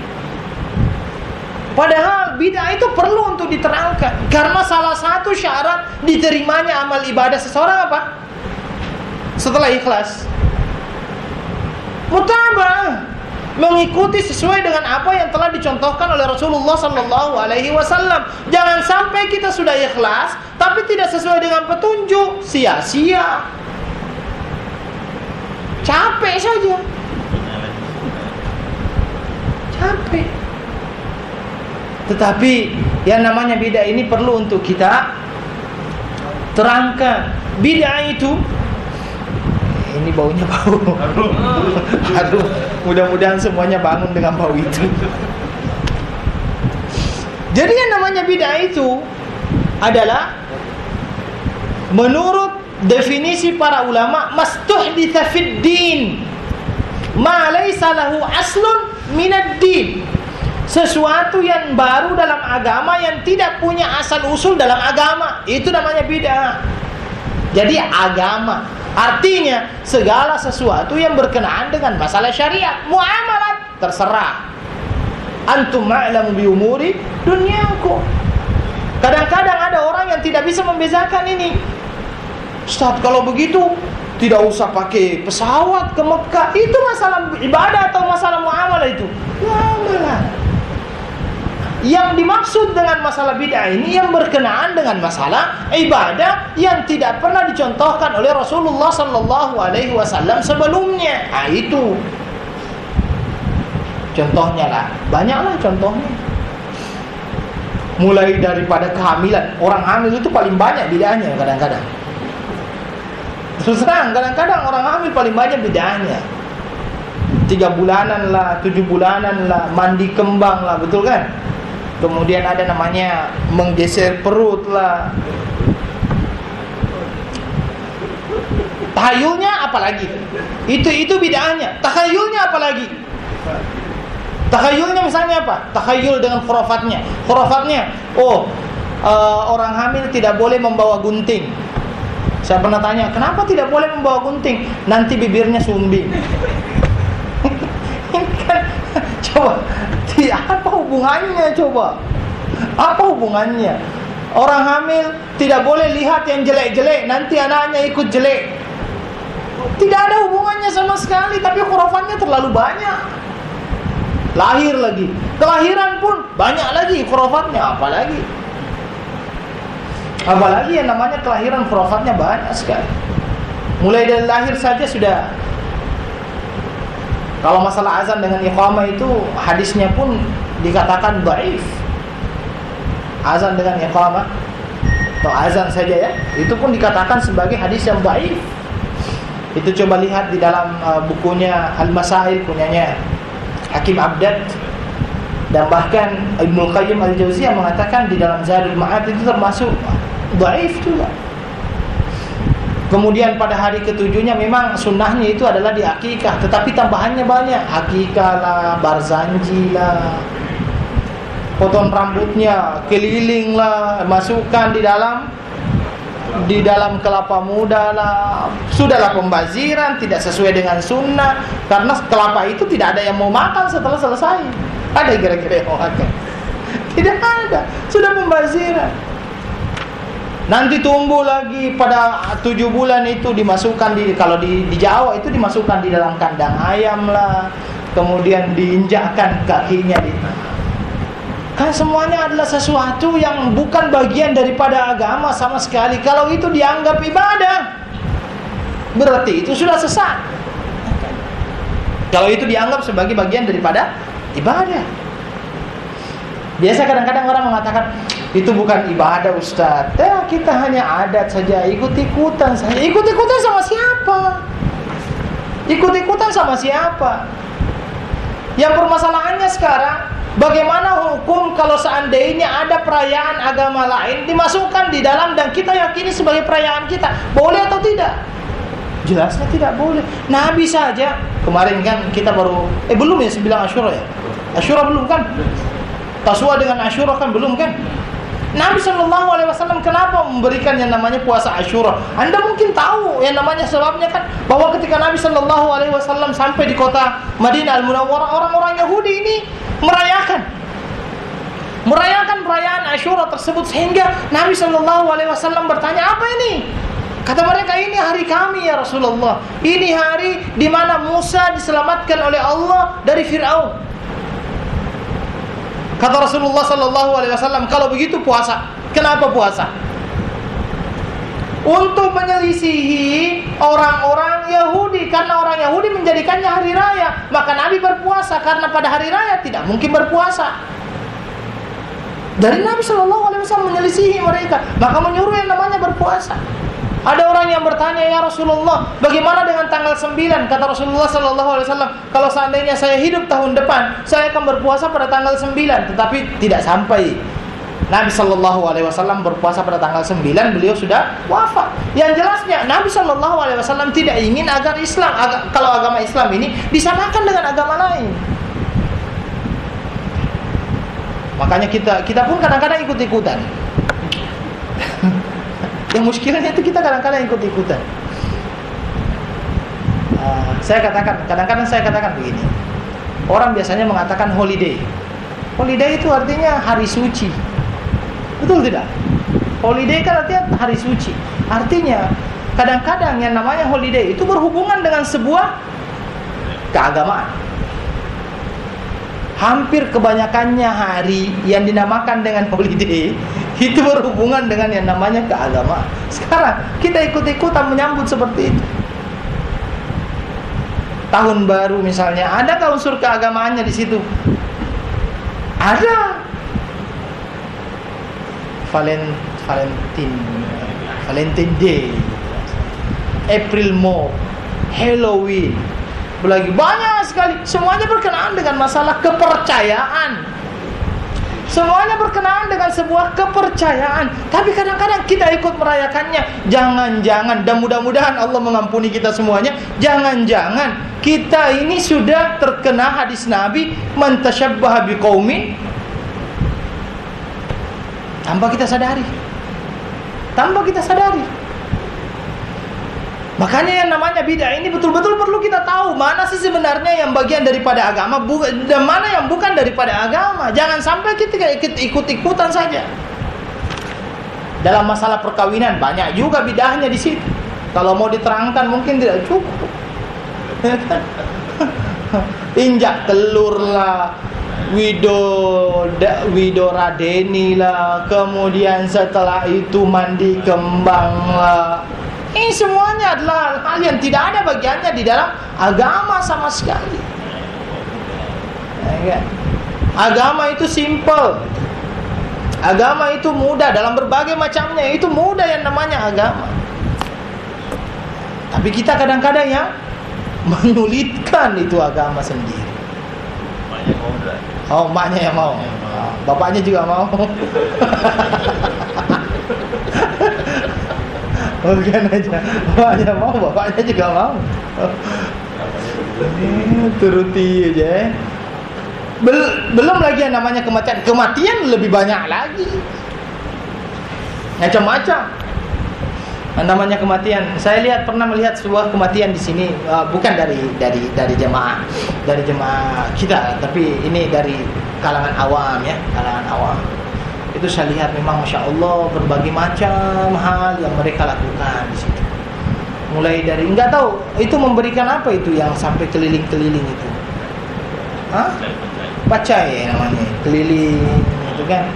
Padahal bid'ah itu perlu untuk diterangkan. Karena salah satu syarat diterimanya amal ibadah seseorang apa? Setelah ikhlas, mutaba'ah. mengikuti sesuai dengan apa yang telah dicontohkan oleh Rasulullah sallallahu alaihi wasallam. Jangan sampai kita sudah ikhlas tapi tidak sesuai dengan petunjuk, sia-sia. Capek saja. Capek. Tetapi yang namanya bid'ah ini perlu untuk kita terangkan. Bid'ah itu, ini baunya bau. Aduh, mudah-mudahan semuanya bangun dengan bau itu. Jadi yang namanya bid'ah itu adalah menurut definisi para ulama, mastuhditsa fid din ma laysa lahu aslun minad din. Sesuatu yang baru dalam agama yang tidak punya asal usul dalam agama, itu namanya bid'ah. Jadi agama artinya segala sesuatu yang berkenaan dengan masalah syariat. Muamalat terserah. Antum ma'lamu bi umuri dunyakum. Kadang-kadang ada orang yang tidak bisa membezakan ini. Ustaz, kalau begitu tidak usah pakai pesawat ke Mekah. Itu masalah ibadah atau masalah muamalah itu? Muamalah. Yang dimaksud dengan masalah bid'ah ini yang berkenaan dengan masalah ibadah yang tidak pernah dicontohkan oleh Rasulullah sallallahu alaihi wasallam sebelumnya. Ah, itu contohnya lah, banyaklah contohnya. Mulai daripada kehamilan, orang hamil itu paling banyak bid'ahnya kadang-kadang. Terus terang, kadang-kadang orang hamil paling banyak bid'ahnya. Tiga bulanan lah, tujuh bulanan lah, mandi kembang lah, betul kan? Kemudian ada namanya menggeser perut lah. Tahayulnya apalagi? Itu itu bid'ahnya. Takhayulnya apalagi? Takhayulnya misalnya apa? Takhayul dengan khurafatnya. Khurafatnya, oh uh, orang hamil tidak boleh membawa gunting. Saya pernah tanya, kenapa tidak boleh membawa gunting? Nanti bibirnya sumbing. Coba, apa hubungannya coba? Apa hubungannya? Orang hamil tidak boleh lihat yang jelek-jelek, nanti anaknya ikut jelek. Tidak ada hubungannya sama sekali, tapi khurafatnya terlalu banyak. Lahir lagi, kelahiran pun banyak lagi khurafatnya, apalagi Apalagi yang namanya kelahiran khurafatnya banyak sekali. Mulai dari lahir saja sudah. Kalau masalah azan dengan iqamah itu hadisnya pun dikatakan dhaif. Azan dengan iqamah atau azan saja ya, itu pun dikatakan sebagai hadis yang dhaif. Itu coba lihat di dalam uh, bukunya Al-Masail punyanya Hakim Abdad, dan bahkan Ibnu Qayyim Al-Jauziyah mengatakan di dalam Zadul Ma'ad itu termasuk dhaif juga. Kemudian pada hari ketujuhnya memang sunnahnya itu adalah di akikah, tetapi tambahannya banyak. Akikah lah, barzanji lah, potong rambutnya, keliling lah, masukkan di dalam di dalam kelapa muda lah. Sudahlah pembaziran, tidak sesuai dengan sunnah. Karena kelapa itu tidak ada yang mau makan setelah selesai. Ada kira-kira yang mau makan? Tidak ada, sudah pembaziran. Nanti tumbuh lagi pada tujuh bulan itu dimasukkan di, kalau di, di Jawa itu dimasukkan di dalam kandang ayam lah, kemudian diinjakkan kakinya di, kan semuanya adalah sesuatu yang bukan bagian daripada agama sama sekali. Kalau itu dianggap ibadah, berarti itu sudah sesat. Kalau itu dianggap sebagai bagian daripada ibadah. Biasa kadang-kadang orang mengatakan itu bukan ibadah Ustaz, ya, kita hanya adat saja, ikut-ikutan saja. Ikut-ikutan sama siapa? Ikut-ikutan sama siapa? Yang permasalahannya sekarang, bagaimana hukum kalau seandainya ada perayaan agama lain dimasukkan di dalam dan kita yakini sebagai perayaan kita, boleh atau tidak? Jelasnya tidak boleh. Nabi saja kemarin kan kita baru eh belum ya sembilan Asyura ya? Asyura belum kan? Taswa dengan Asyura kan belum kan? Nabi shallallahu alaihi wasallam kenapa memberikan yang namanya puasa Asyura? Anda mungkin tahu yang namanya sebabnya kan, bahwa ketika Nabi shallallahu alaihi wasallam sampai di kota Madinah Al-Munawwarah, orang-orang Yahudi ini merayakan merayakan perayaan Asyura tersebut, sehingga Nabi shallallahu alaihi wasallam bertanya, apa ini? Kata mereka, ini hari kami ya Rasulullah. Ini hari di mana Musa diselamatkan oleh Allah dari Fir'aun. Kata Rasulullah sallallahu alaihi wasallam, kalau begitu puasa. Kenapa puasa? Untuk menyelisihi orang-orang Yahudi, karena orang Yahudi menjadikannya hari raya, maka Nabi berpuasa karena pada hari raya tidak mungkin berpuasa. Dari Nabi sallallahu alaihi wasallam menyelisihi mereka, maka menyuruh yang namanya berpuasa. Ada orang yang bertanya, ya Rasulullah, bagaimana dengan tanggal sembilan? Kata Rasulullah sallallahu alaihi wasallam, kalau seandainya saya hidup tahun depan, saya akan berpuasa pada tanggal sembilan, tetapi tidak sampai. Nabi sallallahu alaihi wasallam berpuasa pada tanggal sembilan, beliau sudah wafat. Yang jelasnya Nabi sallallahu alaihi wasallam tidak ingin agar Islam, agar, kalau agama Islam ini disamakan dengan agama lain. Makanya kita kita pun kadang-kadang ikut-ikutan. Yang muskilnya itu kita kadang-kadang ikut-ikutan. Uh, saya katakan, kadang-kadang saya katakan begini. Orang biasanya mengatakan holiday. Holiday itu artinya hari suci. Betul tidak? Holiday kan artinya hari suci. Artinya kadang-kadang yang namanya holiday itu berhubungan dengan sebuah keagamaan. Hampir kebanyakannya hari yang dinamakan dengan holiday itu berhubungan dengan yang namanya keagamaan. Sekarang kita ikut-ikutan menyambut seperti itu. Tahun baru misalnya, adakah unsur keagamaannya di situ? Ada. Valent, Valentine, Valentine Day, April Mop, Halloween, lagi banyak sekali. Semuanya berkenaan dengan masalah kepercayaan. Semuanya berkenaan dengan sebuah kepercayaan. Tapi kadang-kadang kita ikut merayakannya. Jangan-jangan, dan mudah-mudahan Allah mengampuni kita semuanya, jangan-jangan kita ini sudah terkena hadis Nabi, man tasyabbaha biqaumin, tanpa kita sadari. Tanpa kita sadari. Makanya yang namanya bid'ah ini betul-betul perlu kita tahu mana sih sebenarnya yang bagian daripada agama dan mana yang bukan daripada agama. Jangan sampai kita ikut-ikutan saja. Dalam masalah perkawinan banyak juga bid'ahnya di situ. Kalau mau diterangkan mungkin tidak cukup. Injak telur lah, Widoda, widoradeni lah, kemudian setelah itu mandi kembang lah. Ini semuanya adalah hal yang tidak ada bagiannya di dalam agama sama sekali. Ya, agama itu simple. Agama itu mudah dalam berbagai macamnya. Itu mudah yang namanya agama. Tapi kita kadang-kadang yang menyulitkan itu agama sendiri. Oh, maknya yang mau. Bapaknya juga mau. Bukan aja, bapaknya mau, bapaknya juga mau. Turuti aja. Bel- belum lagi yang namanya kematian. Kematian lebih banyak lagi. Macam-macam. Yang namanya kematian. Saya lihat pernah melihat sebuah kematian di sini, uh, bukan dari dari dari jemaah, dari jemaah kita, tapi ini dari kalangan awam ya, kalangan awam. Itu saya lihat memang Masya Allah berbagai macam hal yang mereka lakukan di situ. Mulai dari, enggak tahu itu memberikan apa itu yang sampai keliling-keliling itu. Hah? Pacai namanya, keliling itu kan.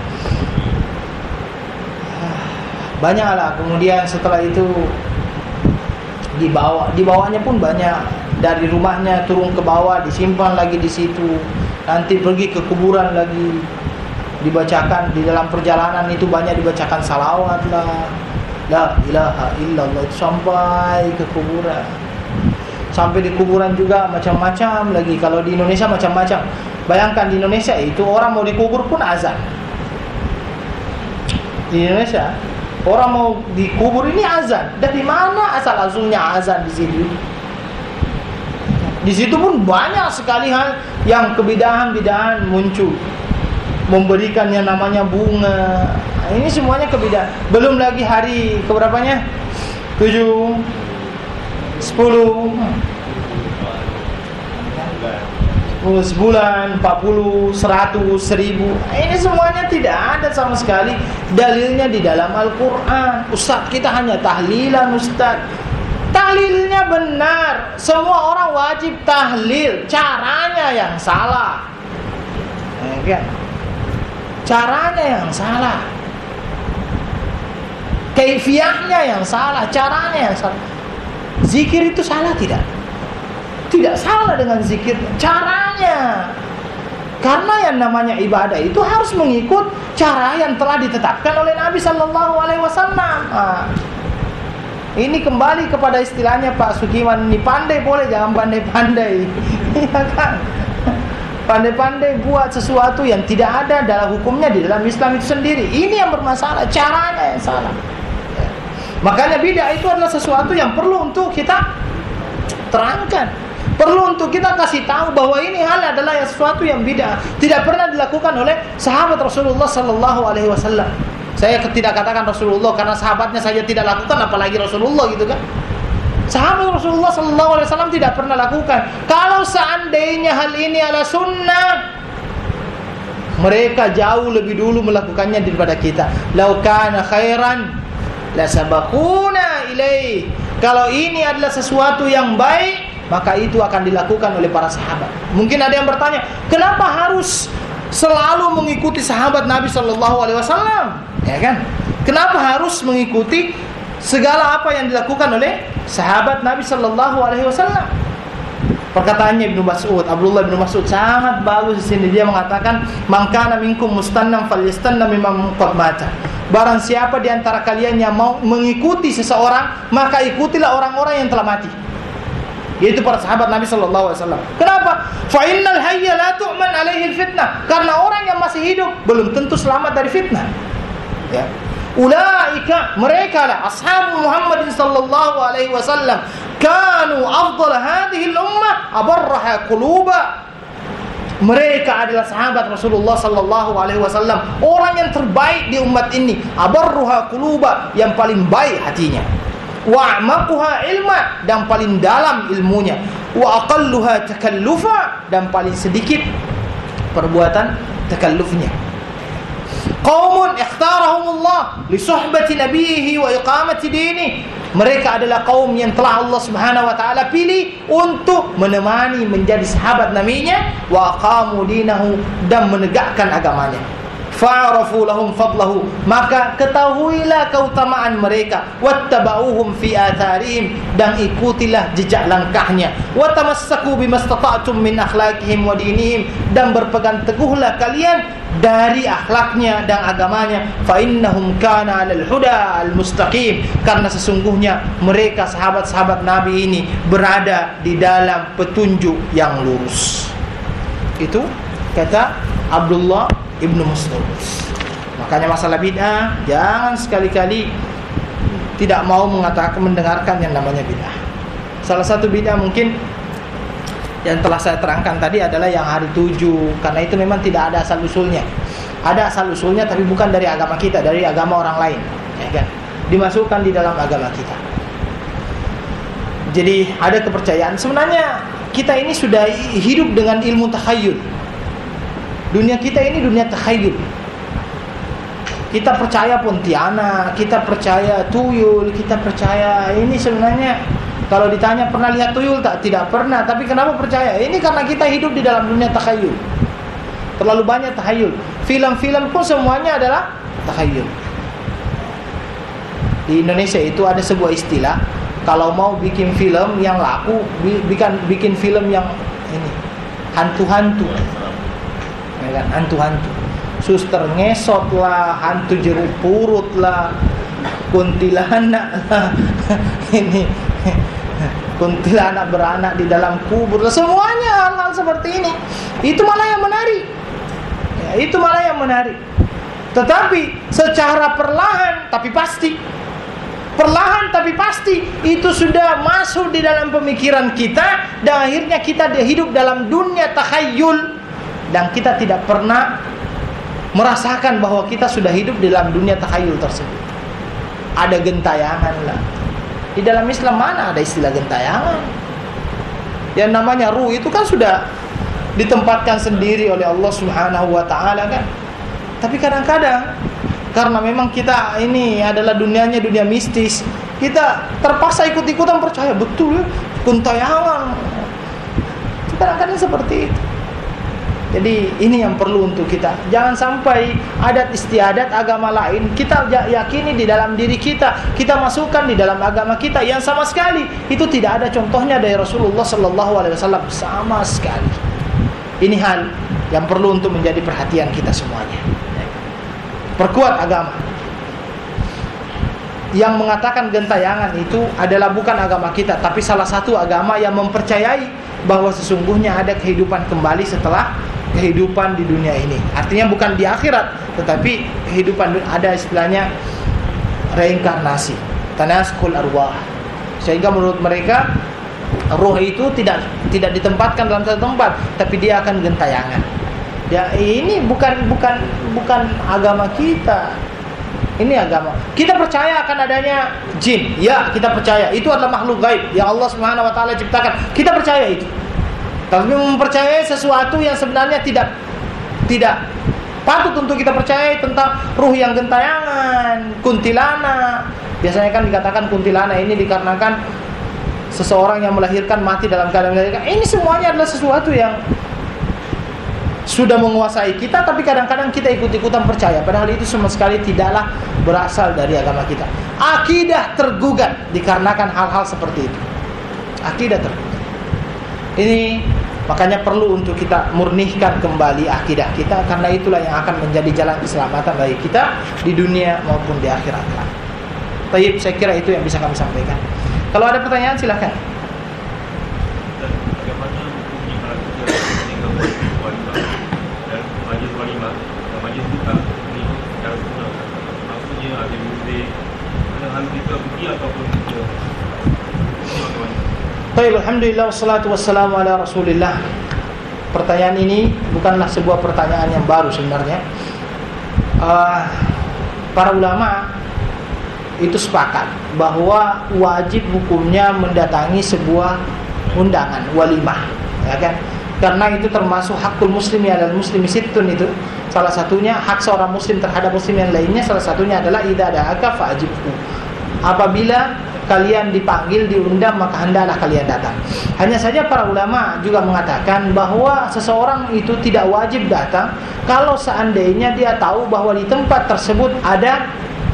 Banyaklah. Kemudian setelah itu dibawa, dibawanya pun banyak. Dari rumahnya turun ke bawah, disimpan lagi di situ. Nanti pergi ke kuburan lagi. Dibacakan di dalam perjalanan itu banyak dibacakan salawat lah, la ilaha illallah, sampai ke kuburan. Sampai di kuburan juga macam-macam lagi. Kalau di Indonesia macam-macam. Bayangkan di Indonesia itu orang mau dikubur pun azan. Di Indonesia orang mau dikubur ini azan. Dari mana asal usulnya azan di sini? Di situ pun banyak sekali hal yang kebidahan-bidahan muncul. Memberikan yang namanya bunga. Ini semuanya kebidahan. Belum lagi hari keberapanya? Tujuh, sepuluh, sebulan, empat puluh, seratus, seribu. Ini semuanya tidak ada sama sekali dalilnya di dalam Al-Quran. Ustaz, kita hanya tahlilan Ustaz. Tahlilnya benar, semua orang wajib tahlil, caranya yang salah, ya kan? Caranya yang salah, kaifiahnya yang salah, caranya yang salah. Zikir itu salah tidak? Tidak salah dengan zikir, caranya. Karena yang namanya ibadah itu harus mengikut cara yang telah ditetapkan oleh Nabi Sallallahu Alaihi Wasallam. Nah, ini kembali kepada istilahnya Pak Sukiman, ini pandai boleh, jangan pandai-pandai. Iya kan? Pandai-pandai buat sesuatu yang tidak ada dalam hukumnya di dalam Islam itu sendiri. Ini yang bermasalah, caranya yang salah. Makanya bid'ah itu adalah sesuatu yang perlu untuk kita terangkan. Perlu untuk kita kasih tahu bahwa ini hal adalah yang sesuatu yang bid'ah, tidak pernah dilakukan oleh sahabat Rasulullah Sallallahu Alaihi Wasallam. Saya tidak katakan Rasulullah karena sahabatnya saja tidak lakukan, apalagi Rasulullah gitu kan. Sahabat Rasulullah Sallallahu Alaihi Wasallam tidak pernah lakukan. Kalau seandainya hal ini adalah sunnah, mereka jauh lebih dulu melakukannya daripada kita. Lau kana khairan la sabaquna ilaih. Kalau ini adalah sesuatu yang baik, maka itu akan dilakukan oleh para sahabat. Mungkin ada yang bertanya, kenapa harus selalu mengikuti sahabat Nabi Sallallahu Alaihi Wasallam? Ya kan? Kenapa harus mengikuti segala apa yang dilakukan oleh sahabat Nabi Sallallahu Alaihi Wasallam? Perkataannya Ibnu Mas'ud, Abdullah bin Mas'ud sangat bagus di sini. Dia mengatakan, "Man kana minkum mustannam falyastanna mimman qad mata." Barang siapa di antara kalian yang mau mengikuti seseorang, maka ikutilah orang-orang yang telah mati. Yaitu para sahabat Nabi Sallallahu Alaihi Wasallam. Kenapa? Fa innal hayya la tu'man alaihi fitnah. Karena orang yang masih hidup belum tentu selamat dari fitnah. Ya. Ulaika, mereka lah ashab Muhammad Sallallahu Alaihi Wasallam, kanu afdal hadhihi al-ummah abarraha quluba. Mereka adalah sahabat Rasulullah Sallallahu Alaihi Wasallam, orang yang terbaik di umat ini, abarruha quluba, yang paling baik hatinya, wa a'maquha ilma, dan paling dalam ilmunya, wa aqalluha takallufa, dan paling sedikit perbuatan takallufnya. Qaumun ikhtarahumullah li suhbati nabiyhi wa iqamati dinihi. Mereka adalah kaum yang telah Allah Subhanahu wa taala pilih untuk menemani menjadi sahabat nabinya, wa aqamu dinahu, dan menegakkan agamanya. Fa'arafu lahum fadlahu, maka ketahuilah keutamaan mereka, wattaba'uhum fi atharihim, dan ikutilah jejak langkahnya, wa tamassaku bimastata'tum min akhlaqihim wa dinihim, dan berpegang teguhlah kalian dari akhlaknya dan agamanya. Fa innahum kana 'alal huda al-mustaqim, karena sesungguhnya mereka sahabat-sahabat Nabi ini berada di dalam petunjuk yang lurus. Itu kata Abdullah Ibnu Mas'ud. Makanya masalah bid'ah, jangan sekali-kali tidak mau mengatakan, mendengarkan yang namanya bid'ah. Salah satu bid'ah mungkin yang telah saya terangkan tadi adalah yang hari tujuh, karena itu memang tidak ada asal usulnya. Ada asal usulnya tapi bukan dari agama kita, dari agama orang lain, ya kan? Dimasukkan di dalam agama kita. Jadi ada kepercayaan. Sebenarnya kita ini sudah hidup dengan ilmu takhayul. Dunia kita ini dunia takhayul. Kita percaya Pontianak, kita percaya tuyul, kita percaya ini. Sebenarnya kalau ditanya pernah lihat tuyul tak? Tidak pernah. Tapi kenapa percaya? Ini karena kita hidup di dalam dunia takhayul. Terlalu banyak takhayul. Film-film pun semuanya adalah takhayul. Di Indonesia itu ada sebuah istilah, kalau mau bikin film yang laku, bikin bikin film yang ini hantu-hantu. Ya kan, hantu-hantu. Suster ngesot lah, hantu jeruk purut lah, kuntilanak lah. Ini kuntilanak beranak di dalam kubur lah. Semuanya hal-hal seperti ini. Itu malah yang menarik. Ya, itu malah yang menarik. Tetapi secara perlahan tapi pasti, perlahan tapi pasti, itu sudah masuk di dalam pemikiran kita, dan akhirnya kita hidup dalam dunia takhayul. Dan kita tidak pernah merasakan bahwa kita sudah hidup di dalam dunia takhayul tersebut. Ada gentayangan lah. Di dalam Islam mana ada istilah gentayangan? Yang namanya ruh itu kan sudah ditempatkan sendiri oleh Allah Subhanahu wa taala kan. Tapi kadang-kadang karena memang kita ini adalah dunianya dunia mistis, kita terpaksa ikut-ikutan percaya betul ya, gentayangan. Kadang-kadang seperti itu. Jadi ini yang perlu untuk kita. Jangan sampai adat istiadat agama lain kita yakini di dalam diri kita, kita masukkan di dalam agama kita yang sama sekali itu tidak ada contohnya dari Rasulullah sallallahu alaihi wasallam sama sekali. Ini hal yang perlu untuk menjadi perhatian kita semuanya. Perkuat agama. Yang mengatakan gentayangan itu adalah bukan agama kita, tapi salah satu agama yang mempercayai bahwa sesungguhnya ada kehidupan kembali setelah kehidupan di dunia ini. Artinya bukan di akhirat, tetapi kehidupan ada istilahnya reinkarnasi, tanaskul arwah. Sehingga menurut mereka roh itu tidak tidak ditempatkan dalam satu tempat, tapi dia akan gentayangan. Ya, ini bukan bukan bukan agama kita. Ini agama. Kita percaya akan adanya jin. Ya, kita percaya. Itu adalah makhluk gaib yang Allah Subhanahu wa taala ciptakan. Kita percaya itu. Tapi mempercayai sesuatu yang sebenarnya tidak tidak patut untuk kita percayai tentang ruh yang gentayangan, kuntilana. Biasanya kan dikatakan kuntilana ini dikarenakan seseorang yang melahirkan mati dalam keadaan melahirkan. Ini semuanya adalah sesuatu yang sudah menguasai kita, tapi kadang-kadang kita ikut-ikutan percaya. Padahal itu sama sekali tidaklah berasal dari agama kita. Akidah tergugat dikarenakan hal-hal seperti itu. Akidah tergugat. Ini makanya perlu untuk kita murnihkan kembali akidah kita, karena itulah yang akan menjadi jalan keselamatan bagi kita di dunia maupun di akhirat. Baik, saya kira itu yang bisa kami sampaikan. Kalau ada pertanyaan silahkan. Baik, alhamdulillah wassalatu wassalamu ala Rasulillah. Pertanyaan ini bukanlah sebuah pertanyaan yang baru sebenarnya. Uh, para ulama itu sepakat bahwa wajib hukumnya mendatangi sebuah undangan walimah, ya kan? Karena itu termasuk hakul muslimi alal muslimi sittun, itu salah satunya hak seorang muslim terhadap muslim yang lainnya. Salah satunya adalah idza da'aka fa'ajibhu. Apabila kalian dipanggil, diundang, maka hendaklah kalian datang. Hanya saja para ulama juga mengatakan bahwa seseorang itu tidak wajib datang kalau seandainya dia tahu bahwa di tempat tersebut ada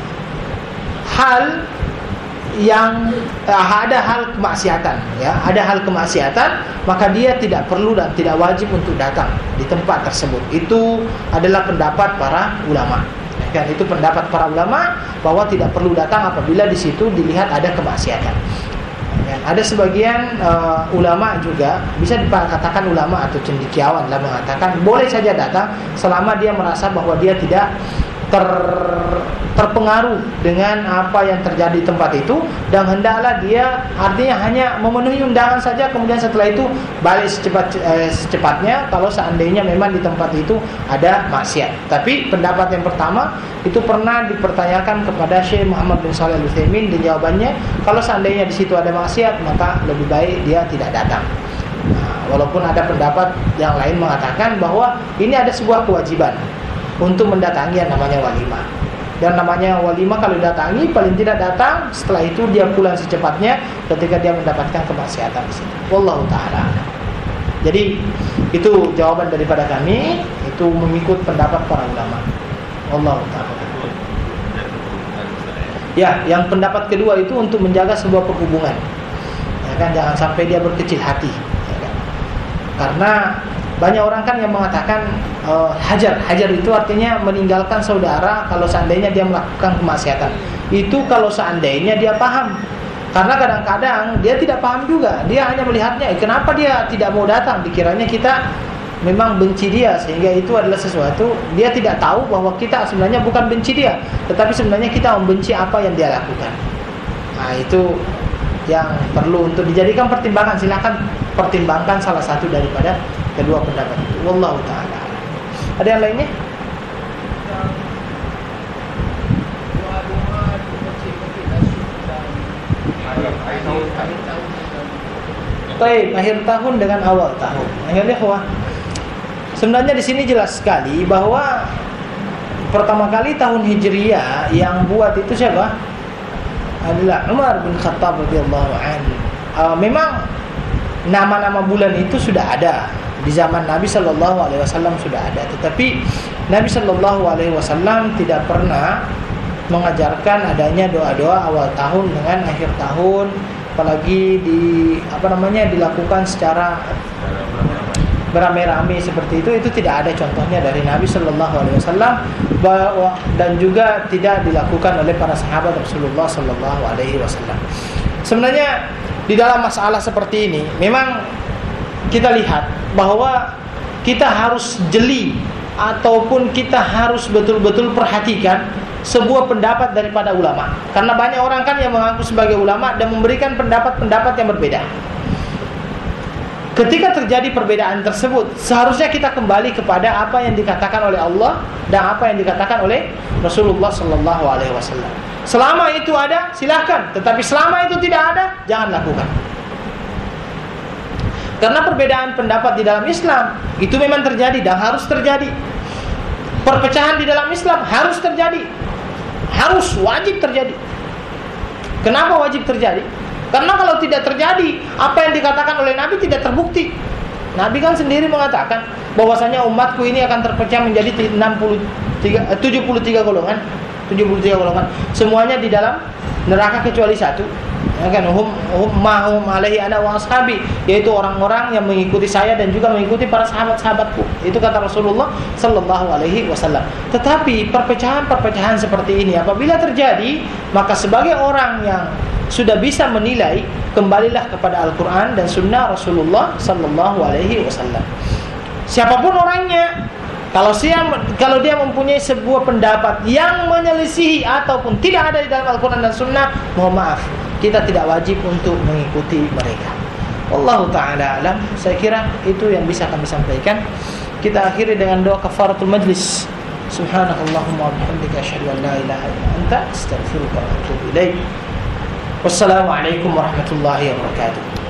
hal yang ada hal kemaksiatan, ya, ada hal kemaksiatan, maka dia tidak perlu dan tidak wajib untuk datang di tempat tersebut. Itu adalah pendapat para ulama. Dan itu pendapat para ulama bahwa tidak perlu datang apabila di situ dilihat ada kemaksiatan. Dan ada sebagian uh, ulama juga, bisa dikatakan ulama atau cendekiawan lah, mengatakan boleh saja datang selama dia merasa bahwa dia tidak ter, terpengaruh dengan apa yang terjadi di tempat itu, dan hendaklah dia artinya hanya memenuhi undangan saja, kemudian setelah itu balik secepat, eh, secepatnya kalau seandainya memang di tempat itu ada maksiat. Tapi pendapat yang pertama itu pernah dipertanyakan kepada Syekh Muhammad bin Shalih Al-Utsaimin, dan jawabannya kalau seandainya di situ ada maksiat maka lebih baik dia tidak datang. Nah, walaupun ada pendapat yang lain mengatakan bahwa ini ada sebuah kewajiban untuk mendatangi yang namanya walimah. Dan namanya walimah kalau datangi, paling tidak datang, setelah itu dia pulang secepatnya ketika dia mendapatkan kemaksiatan di situ. Wallahu taala. Jadi itu jawaban daripada kami, itu mengikut pendapat para ulama. Wallahu taala. Ya, yang pendapat kedua itu untuk menjaga sebuah perhubungan. Ya kan, jangan sampai dia berkecil hati. Ya kan? Karena banyak orang kan yang mengatakan uh, hajar, hajar itu artinya meninggalkan saudara kalau seandainya dia melakukan kemaksiatan. Itu kalau seandainya dia paham. Karena kadang-kadang dia tidak paham juga. Dia hanya melihatnya, eh, kenapa dia tidak mau datang? Dikiranya kita memang benci dia, sehingga itu adalah sesuatu dia tidak tahu bahwa kita sebenarnya bukan benci dia, tetapi sebenarnya kita membenci apa yang dia lakukan. Nah, itu yang perlu untuk dijadikan pertimbangan. Silakan pertimbangkan salah satu daripada kedua pendapat itu. Wallahu ta'ala. Ada yang lainnya? Baik, akhir tahun dengan awal tahun. Akhirnya wah, Sebenarnya di sini jelas sekali bahwa pertama kali tahun Hijriyah yang buat itu siapa? Adalah Umar bin Khattab radhiyallahu anhu. Uh, memang nama-nama bulan itu sudah ada di zaman Nabi sallallahu alaihi wasallam sudah ada, tetapi Nabi sallallahu alaihi wasallam tidak pernah mengajarkan adanya doa-doa awal tahun dengan akhir tahun, apalagi di apa namanya dilakukan secara beramai-ramai seperti itu. Itu tidak ada contohnya dari Nabi sallallahu alaihi wasallam, dan juga tidak dilakukan oleh para sahabat Rasulullah sallallahu alaihi wasallam. Sebenarnya di dalam masalah seperti ini memang kita lihat bahwa kita harus jeli ataupun kita harus betul-betul perhatikan sebuah pendapat daripada ulama. Karena banyak orang kan yang mengaku sebagai ulama dan memberikan pendapat-pendapat yang berbeda. Ketika terjadi perbedaan tersebut, seharusnya kita kembali kepada apa yang dikatakan oleh Allah dan apa yang dikatakan oleh Rasulullah sallallahu alaihi wasallam. Selama itu ada, silahkan. Tetapi selama itu tidak ada, jangan lakukan. Karena perbedaan pendapat di dalam Islam itu memang terjadi dan harus terjadi. Perpecahan di dalam Islam harus terjadi. Harus, wajib terjadi. Kenapa wajib terjadi? Karena kalau tidak terjadi, apa yang dikatakan oleh Nabi tidak terbukti. Nabi kan sendiri mengatakan bahwasanya umatku ini akan terpecah menjadi enam puluh tiga, tujuh puluh tiga golongan, tujuh puluh tiga golongan, semuanya di dalam neraka kecuali satu. Ya kan, hum hum mahum alaihi ana wa ashabi, yaitu orang-orang yang mengikuti saya dan juga mengikuti para sahabat-sahabatku. Itu kata Rasulullah sallallahu alaihi wasallam. Tetapi perpecahan-perpecahan seperti ini apabila terjadi, maka sebagai orang yang sudah bisa menilai, kembalilah kepada Al-Quran dan Sunnah Rasulullah sallallahu alaihi wasallam. Siapapun orangnya, kalau dia, kalau dia mempunyai sebuah pendapat yang menyelisihi ataupun tidak ada di dalam Al-Quran dan Sunnah, mohon maaf, kita tidak wajib untuk mengikuti mereka. Wallahu ta'ala alam. Saya kira itu yang bisa kami sampaikan. Kita akhiri dengan doa kafaratul majlis. Subhanakallahumma wa bihamdika asyhadu an la ilaha illa anta astaghfiruka wa atubu ilaik. Wassalamualaikum warahmatullahi wabarakatuh.